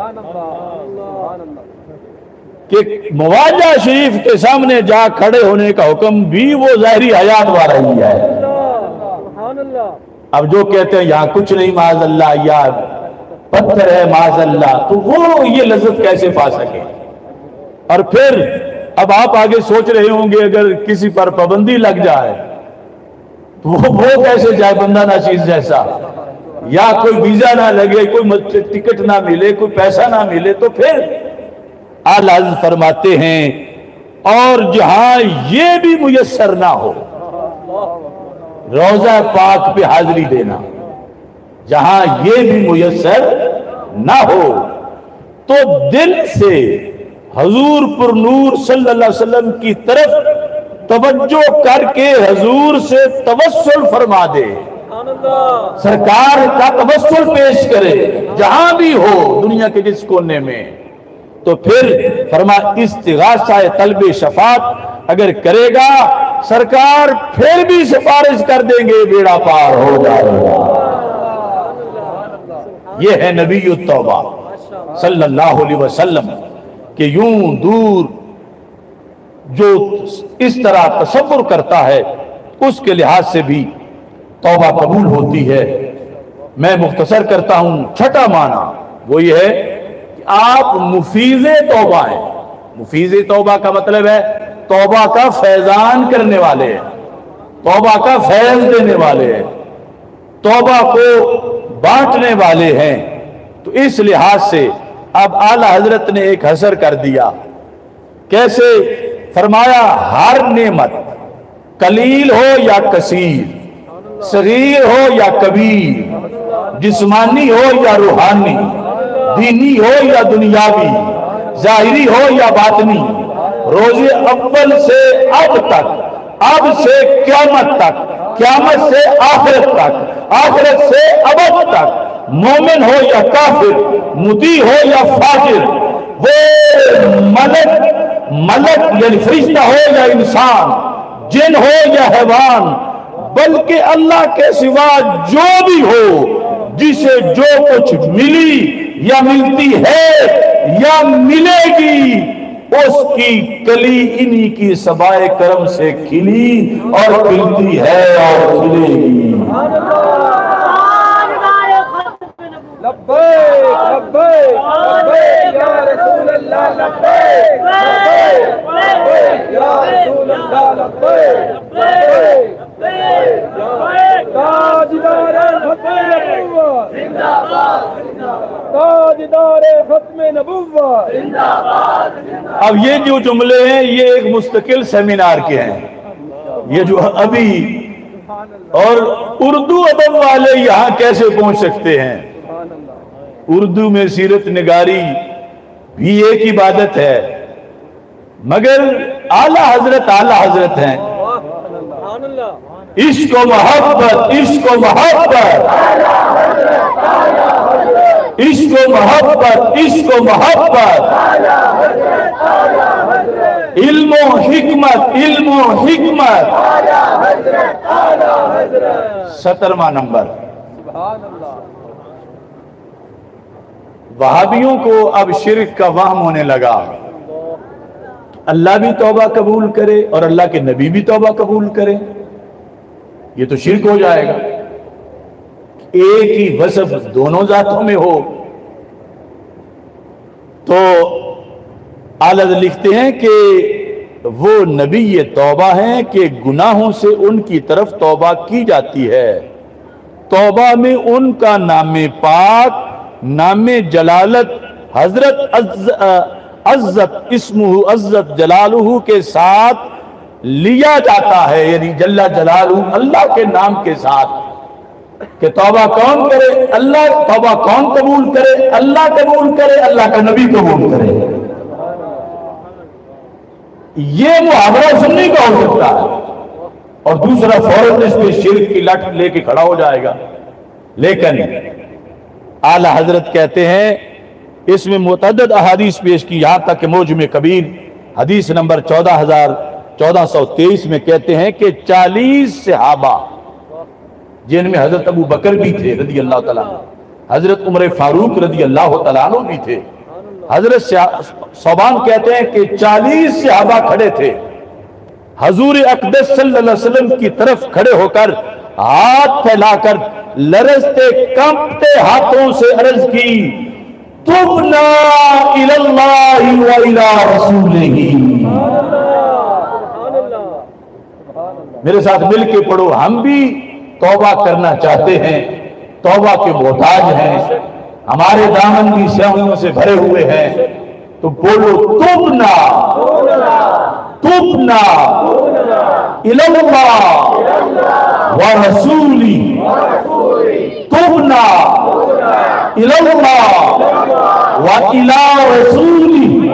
کہ مواجہ شریف کے سامنے جا کھڑے ہونے کا حکم بھی وہ ظاہری حیات والا ہی ہے۔ اب جو کہتے ہیں یہاں کچھ نہیں معاذ اللہ، یا پتھر ہے معاذ اللہ، تو وہ یہ لذت کیسے پا سکے؟ اور پھر اب آپ آگے سوچ رہے ہوں گے اگر کسی پر پابندی لگ جائے تو وہ کیسے جائے بندہ ناچیز جیسا، یا کوئی ویزا نہ لگے، کوئی ٹکٹ نہ ملے، کوئی پیسہ نہ ملے، تو پھر اعلیٰ حضرت فرماتے ہیں اور جہاں یہ بھی میسر نہ ہو روضہ پاک پہ حاضری دینا، جہاں یہ بھی میسر نہ ہو تو دل سے حضور پر نور صلی اللہ علیہ وسلم کی طرف توجہ کر کے حضور سے توسل فرما دے، سرکار کا توسل پیش کرے جہاں بھی ہو دنیا کے جس کونے میں، تو پھر فرما استغاثہ طلب شفاعت اگر کرے گا سرکار پھر بھی سفارش کر دیں گے، بیڑا پار ہو جائے گا۔ یہ ہے نبی التوبہ صلی اللہ علیہ وسلم کہ یوں دور جو اس طرح تصور کرتا ہے اس کے لحاظ سے بھی توبہ قبول ہوتی ہے۔ میں مختصر کرتا ہوں، چھٹا معنی وہ یہ ہے کہ آپ مفیض توبہ ہیں۔ مفیض توبہ کا مطلب ہے توبہ کا فیضان کرنے والے ہیں، توبہ کا فیض دینے والے ہیں، توبہ کو بانٹنے والے ہیں۔ تو اس لحاظ سے اب اعلیٰ حضرت نے ایک حصر کر دیا، کیسے؟ فرمایا ہر نعمت قلیل ہو یا کثیر، صغیر ہو یا کبیر، جسمانی ہو یا روحانی، دینی ہو یا دنیاوی، ظاہری ہو یا باطنی، روز اول سے اب تک، اب سے قیامت تک، قیامت سے آخرت تک، آخرت سے ابد تک، مومن ہو یا کافر، مطیع ہو یا فاجر، وہ ملک یعنی فرشتہ ہو یا انسان، جن ہو یا حیوان، بلکہ اللہ کے سوا جو بھی ہو، جسے جو کچھ ملی یا ملتی ہے یا ملے گی، اس کی کلی انہی کی سبائے کرم سے کھلی اور کھلتی ہے اور کھلے گی۔ لبیک لبیک لبیک یا رسول اللہ، لبیک لبیک یا رسول اللہ، لبیک لبیک تاجدار ختم نبوت زندہ باد، تاجدار ختم نبوت زندہ باد۔ اب یہ جو جملے ہیں یہ ایک مستقل سیمینار کے ہیں، یہ جو ابھی، اور اردو ادب والے یہاں کیسے پہنچ سکتے ہیں؟ اردو میں سیرت نگاری بھی ایک عبادت ہے، مگر اعلیٰ حضرت ہیں۔ عشق و محبت، عشق و محبت، عشق و محبت، عشق و محبت، علم و حکمت، علم و حکمت۔ 17واں نمبر وہابیوں کو اب شرک کا وہم ہونے لگا، اللہ بھی توبہ قبول کرے اور اللہ کے نبی بھی توبہ قبول کرے، یہ تو شرک ہو جائے گا۔ ایک ہی وصف دونوں ذاتوں میں ہو تو اعلیٰ حضرت لکھتے ہیں کہ وہ نبی یہ توبہ ہیں کہ گناہوں سے ان کی طرف توبہ کی جاتی ہے، توبہ میں ان کا نام پاک، نام جلالت حضرت عزت اسمہ عزت جلالہ کے ساتھ لیا جاتا ہے، یعنی جل جلالہ اللہ کے نام کے ساتھ، کہ توبہ کون کرے؟ اللہ۔ توبہ کون قبول کرے؟ اللہ قبول کرے، اللہ کا نبی قبول کرے۔ یہ محاورہ سننے کا ہو سکتا ہے، اور دوسرا فوراً اس پہ شرک کی لٹ لے کے کھڑا ہو جائے گا۔ لیکن اعلیٰ حضرت کہتے ہیں اس میں متعدد احادیث پیش کی، یہاں تک کہ موجم کبیر حدیث نمبر 1423 میں کہتے ہیں کہ 40 صحابہ، جن میں حضرت ابو بکر بھی تھے رضی اللہ تعالیٰ، حضرت عمر فاروق رضی اللہ تعالیٰ عنہ بھی تھے، حضرت صوبان کہتے ہیں کہ 40 صحابہ کھڑے تھے، حضور اقدس صلی اللہ علیہ وسلم کی طرف کھڑے ہو کر ہاتھ پھیلا کر لرزتے کانپتے ہاتھوں سے عرض کی، تبنا الی اللہ و الی رسولہ۔ میرے ساتھ مل کے پڑھو، ہم بھی توبہ کرنا چاہتے ہیں، توبہ کے محتاج ہیں، ہمارے دامن بھی سیاہیوں سے بھرے ہوئے ہیں، تو بولو تبنا تبنا الی اللہ و رسولی، تبنا الی اللہ و الی رسولی،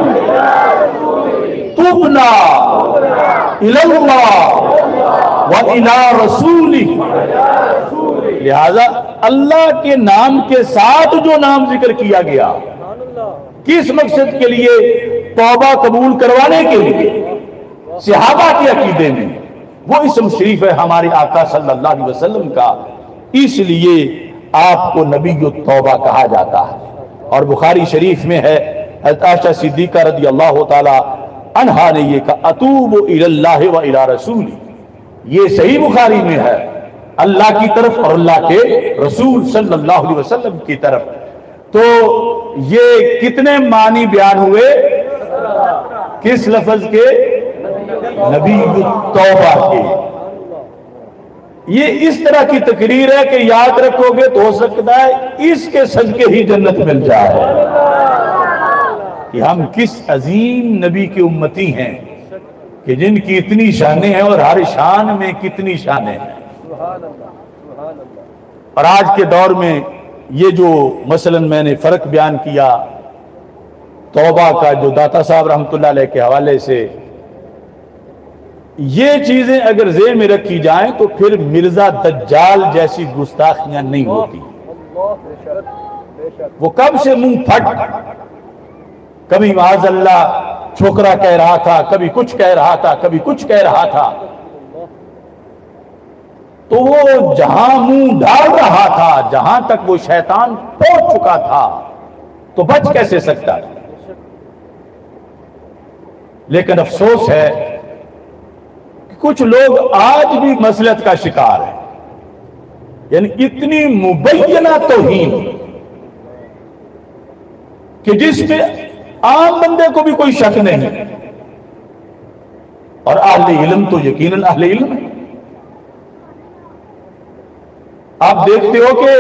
تبنا الی اللہ و الی رسولی۔ لہذا اللہ کے نام کے ساتھ جو نام ذکر کیا گیا، کس مقصد کے لیے؟ توبہ قبول کروانے کے لیے، صحابہ کے عقیدے میں وہ اسم شریف ہے ہمارے آقا صلی اللہ علیہ وسلم کا، اس لیے آپ کو نبی التوبہ کہا جاتا ہے۔ اور بخاری شریف میں ہے، حضرت عائشہ صدیقہ رضی اللہ تعالی عنہا نے یہ کہا، اتوب الی اللہ و الی رسولی، یہ صحیح بخاری میں ہے، اللہ کی طرف اور اللہ کے رسول صلی اللہ علیہ وسلم کی طرف۔ تو یہ کتنے معنی بیان ہوئے کس لفظ کے؟ نبی التوبہ کے۔ یہ اس طرح کی تقریر ہے کہ یاد رکھو گے تو ہو سکتا ہے اس کے صدقے ہی جنت مل جائے، کہ ہم کس عظیم نبی کی امتی ہیں، کہ جن کی اتنی شانیں ہیں اور ہر شان میں کتنی شانیں ہیں۔ اور آج کے دور میں یہ جو مثلا میں نے فرق بیان کیا توبہ کا، جو داتا صاحب رحمۃ اللہ علیہ کے حوالے سے، یہ چیزیں اگر ذہن میں رکھی جائیں تو پھر مرزا دجال جیسی گستاخیاں نہیں ہوتی۔ وہ کب سے منہ پھٹ، کبھی معاذ اللہ چھوکرا کہہ رہا تھا، کبھی کچھ کہہ رہا تھا، کبھی کچھ کہہ رہا تھا، تو وہ جہاں منہ ڈال رہا تھا، جہاں تک وہ شیطان پہنچ چکا تھا، تو بچ کیسے سکتا؟ لیکن افسوس ہے کہ کچھ لوگ آج بھی مصلحت کا شکار ہیں، یعنی اتنی مبینہ توہین کہ جس میں عام بندے کو بھی کوئی شک نہیں، اور اہل علم تو یقیناً اہل علم ہے۔ آپ دیکھتے ہو کہ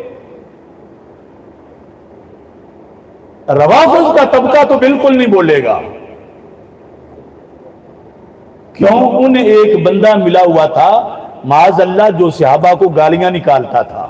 روافض کا طبقہ تو بالکل نہیں بولے گا، کیوں؟ انہیں ایک بندہ ملا ہوا تھا معاذ اللہ جو صحابہ کو گالیاں نکالتا تھا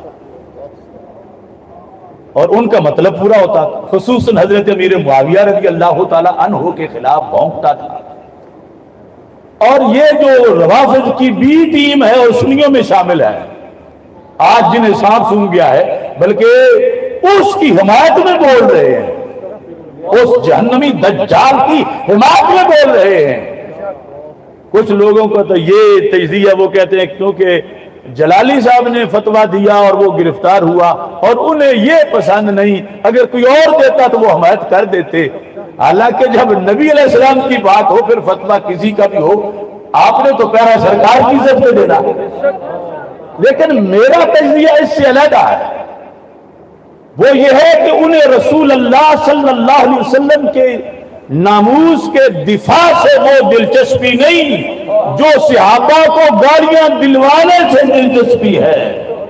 اور ان کا مطلب پورا ہوتا تھا، خصوصاً حضرت امیر معاویہ رضی اللہ تعالی عنہ کے خلاف بھونکتا تھا۔ اور یہ جو روافض کی بی ٹیم ہے اور سنیوں میں شامل ہے، آج جنہیں سانپ سونگ گیا ہے، بلکہ اس کی حمایت میں بول رہے ہیں، اس جہنمی دجال کی حمایت میں بول رہے ہیں۔ کچھ لوگوں کو تو یہ تجزیہ وہ کہتے ہیں کیونکہ جلالی صاحب نے فتویٰ دیا اور وہ گرفتار ہوا، اور انہیں یہ پسند نہیں، اگر کوئی اور دیتا تو وہ حمایت کر دیتے۔ حالانکہ جب نبی علیہ السلام کی بات ہو، پھر فتویٰ کسی کا بھی ہو، آپ نے تو پہلا سرکار کی عزت میں دینا۔ لیکن میرا تجزیہ اس سے علیحدہ ہے، وہ یہ ہے کہ انہیں رسول اللہ صلی اللہ علیہ وسلم کے ناموس کے دفاع سے وہ دلچسپی نہیں جو صحابہ کو گالیاں دلوانے سے دلچسپی ہے۔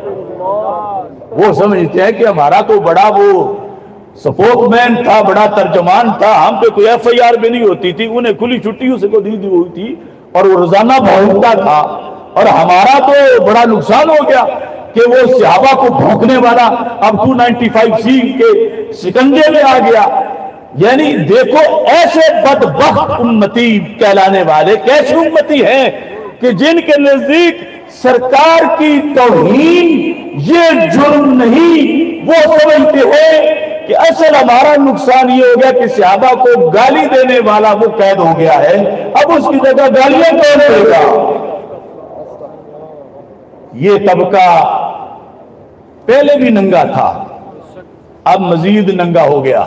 وہ سمجھتے ہیں کہ ہمارا تو بڑا وہ سپوک مین تھا، بڑا ترجمان تھا، ہم پہ کوئی ایف آئی آر بھی نہیں ہوتی تھی، انہیں کھلی چھٹی اسے کو دی ہوئی تھی اور وہ روزانہ بھونکتا تھا، اور ہمارا تو بڑا نقصان ہو گیا کہ وہ صحابہ کو بھونکنے والا اب 295C کے سکنجے میں آ گیا۔ یعنی دیکھو ایسے بدبخت امتی کہلانے والے کیسے امتی ہیں کہ جن کے نزدیک سرکار کی توہین یہ جرم نہیں، وہ سمجھتے ہیں کہ اصل ہمارا نقصان یہ ہو گیا کہ صحابہ کو گالی دینے والا وہ قید ہو گیا ہے، اب اس کی جگہ گالیاں کون دے گا؟ یہ طبقہ پہلے بھی ننگا تھا، اب مزید ننگا ہو گیا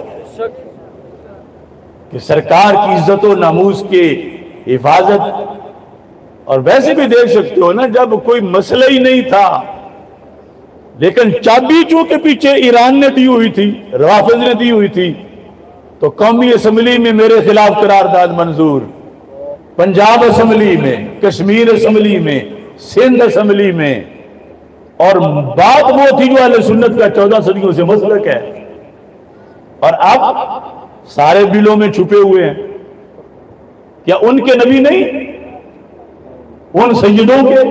کہ سرکار کی عزت و ناموس کی حفاظت۔ اور ویسے بھی دیکھ سکتے ہو نا، جب کوئی مسئلہ ہی نہیں تھا لیکن چابی چونکہ پیچھے ایران نے دی ہوئی تھی، روافض نے دی ہوئی تھی، تو قومی اسمبلی میں میرے خلاف قرارداد منظور، پنجاب اسمبلی میں، کشمیر اسمبلی میں، سندھ اسمبلی میں، اور بات وہ تھی جو اہل سنت کا 14 صدیوں سے مسلک ہے، اور اب سارے بلوں میں چھپے ہوئے ہیں۔ کیا ان کے نبی نہیں، ان سیدوں کے؟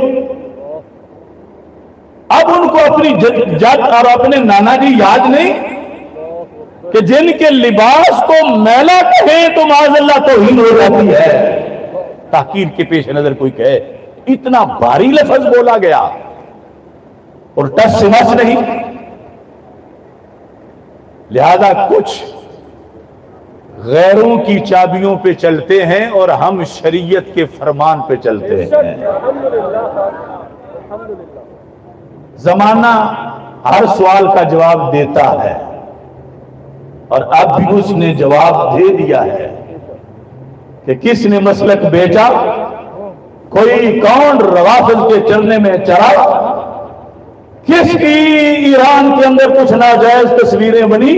اب ان کو اپنی جد اور اپنے نانا جی یاد نہیں کہ جن کے لباس کو میلا کہیں تو معاذ اللہ توہین ہو جاتی ہے، تحقیر کے پیش نظر کوئی کہے، اتنا بھاری لفظ بولا گیا اور ٹس سے مس نہیں۔ لہذا کچھ غیروں کی چابیوں پہ چلتے ہیں اور ہم شریعت کے فرمان پہ چلتے ہیں۔ زمانہ ہر سوال کا جواب دیتا ہے، اور اب بھی اس نے جواب دے دیا ہے کہ کس نے مسلک بیچا، کوئی کون روافض کے چلنے میں چلا، کس کی ایران کے اندر کچھ ناجائز تصویریں بنی،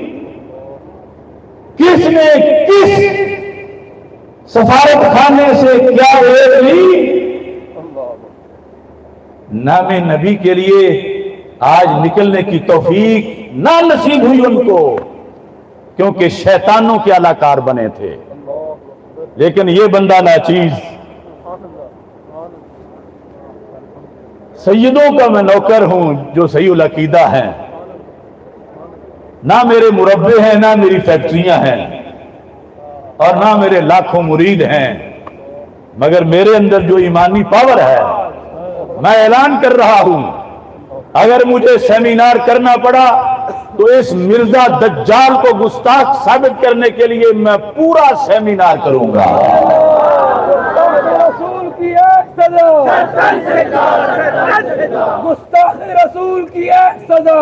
کس نے کس سفارت خانے سے کیا ریٹ لی۔ نام نبی کے لیے آج نکلنے کی توفیق نہ نصیب ہوئی ان کو، کیونکہ شیطانوں کے اعلی کار بنے تھے، لیکن یہ بندہ ناچیز، سیدوں کا میں نوکر ہوں جو صحیح العقیدہ ہیں، نہ میرے مربے ہیں، نہ میری فیکٹریاں ہیں، اور نہ میرے لاکھوں مرید ہیں، مگر میرے اندر جو ایمانی پاور ہے، میں اعلان کر رہا ہوں، اگر مجھے سیمینار کرنا پڑا تو اس مرزا دجال کو گستاخ ثابت کرنے کے لیے میں پورا سیمینار کروں گا۔ گستاخ رسول کی ایک سزا،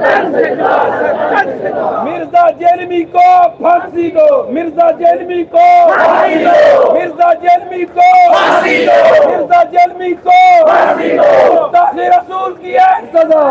مرزا جیلمی کو پھانسی دو، مرزا جیلمی کو پھانسی دو، مرزا جیلمی کو پھانسی دو، مرزا جیلمی کو پھانسی دو، گستاخ رسول کی ایک سزا۔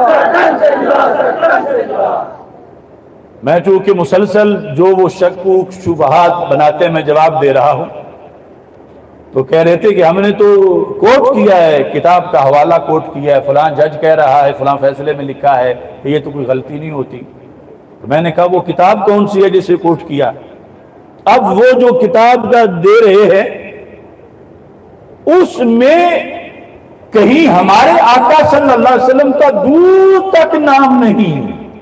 میں چونکہ مسلسل جو وہ شکوک شبہات بناتے میں جواب دے رہا ہوں، تو کہہ رہے تھے کہ ہم نے تو کوٹ کیا ہے، کتاب کا حوالہ کوٹ کیا ہے، فلاں جج کہہ رہا ہے، فلاں فیصلے میں لکھا ہے کہ یہ تو کوئی غلطی نہیں ہوتی۔ تو میں نے کہا وہ کتاب کون سی ہے جسے کوٹ کیا؟ اب وہ جو کتاب کا دے رہے ہیں اس میں کہیں ہمارے آقا صلی اللہ علیہ وسلم کا دور تک نام نہیں۔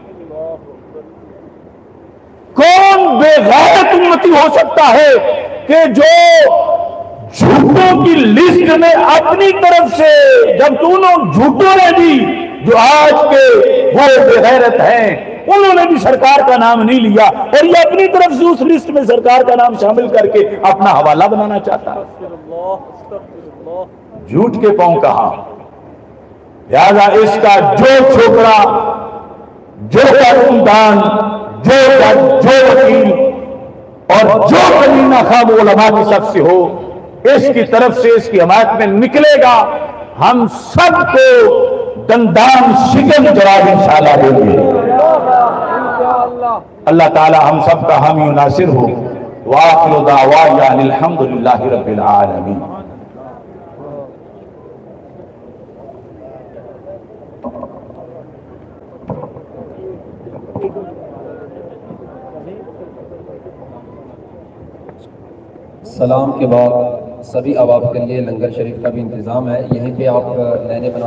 کون بے غیرت امتی ہو سکتا ہے کہ جو جھوٹوں کی لسٹ میں اپنی طرف سے، جب تو انہوں جھوٹوں نے بھی جو آج کے وہ بے غیرت ہیں انہوں نے بھی سرکار کا نام نہیں لیا، اور یہ اپنی طرف سے اس لسٹ میں سرکار کا نام شامل کر کے اپنا حوالہ بنانا چاہتا ہے۔ جھوٹ کے پاؤں کہاں؟ لہذا اس کا جو چھوکرا، جو قانون، جو جج، جو وکیل اور جو کمینہ خواہ وہ علماء کی صف سے ہو، اس کی طرف سے اس کی حمایت میں نکلے گا، ہم سب کو دندان شکن جواب انشاءاللہ دیں گے۔ اللہ تعالی ہم سب کا حامی و ناصر ہو۔ وآخر دعوانا الحمدللہ رب العالمین۔ سلام کے بعد سبھی احباب کے لیے لنگر شریف کا بھی انتظام ہے، یہیں پہ آپ لینے بنا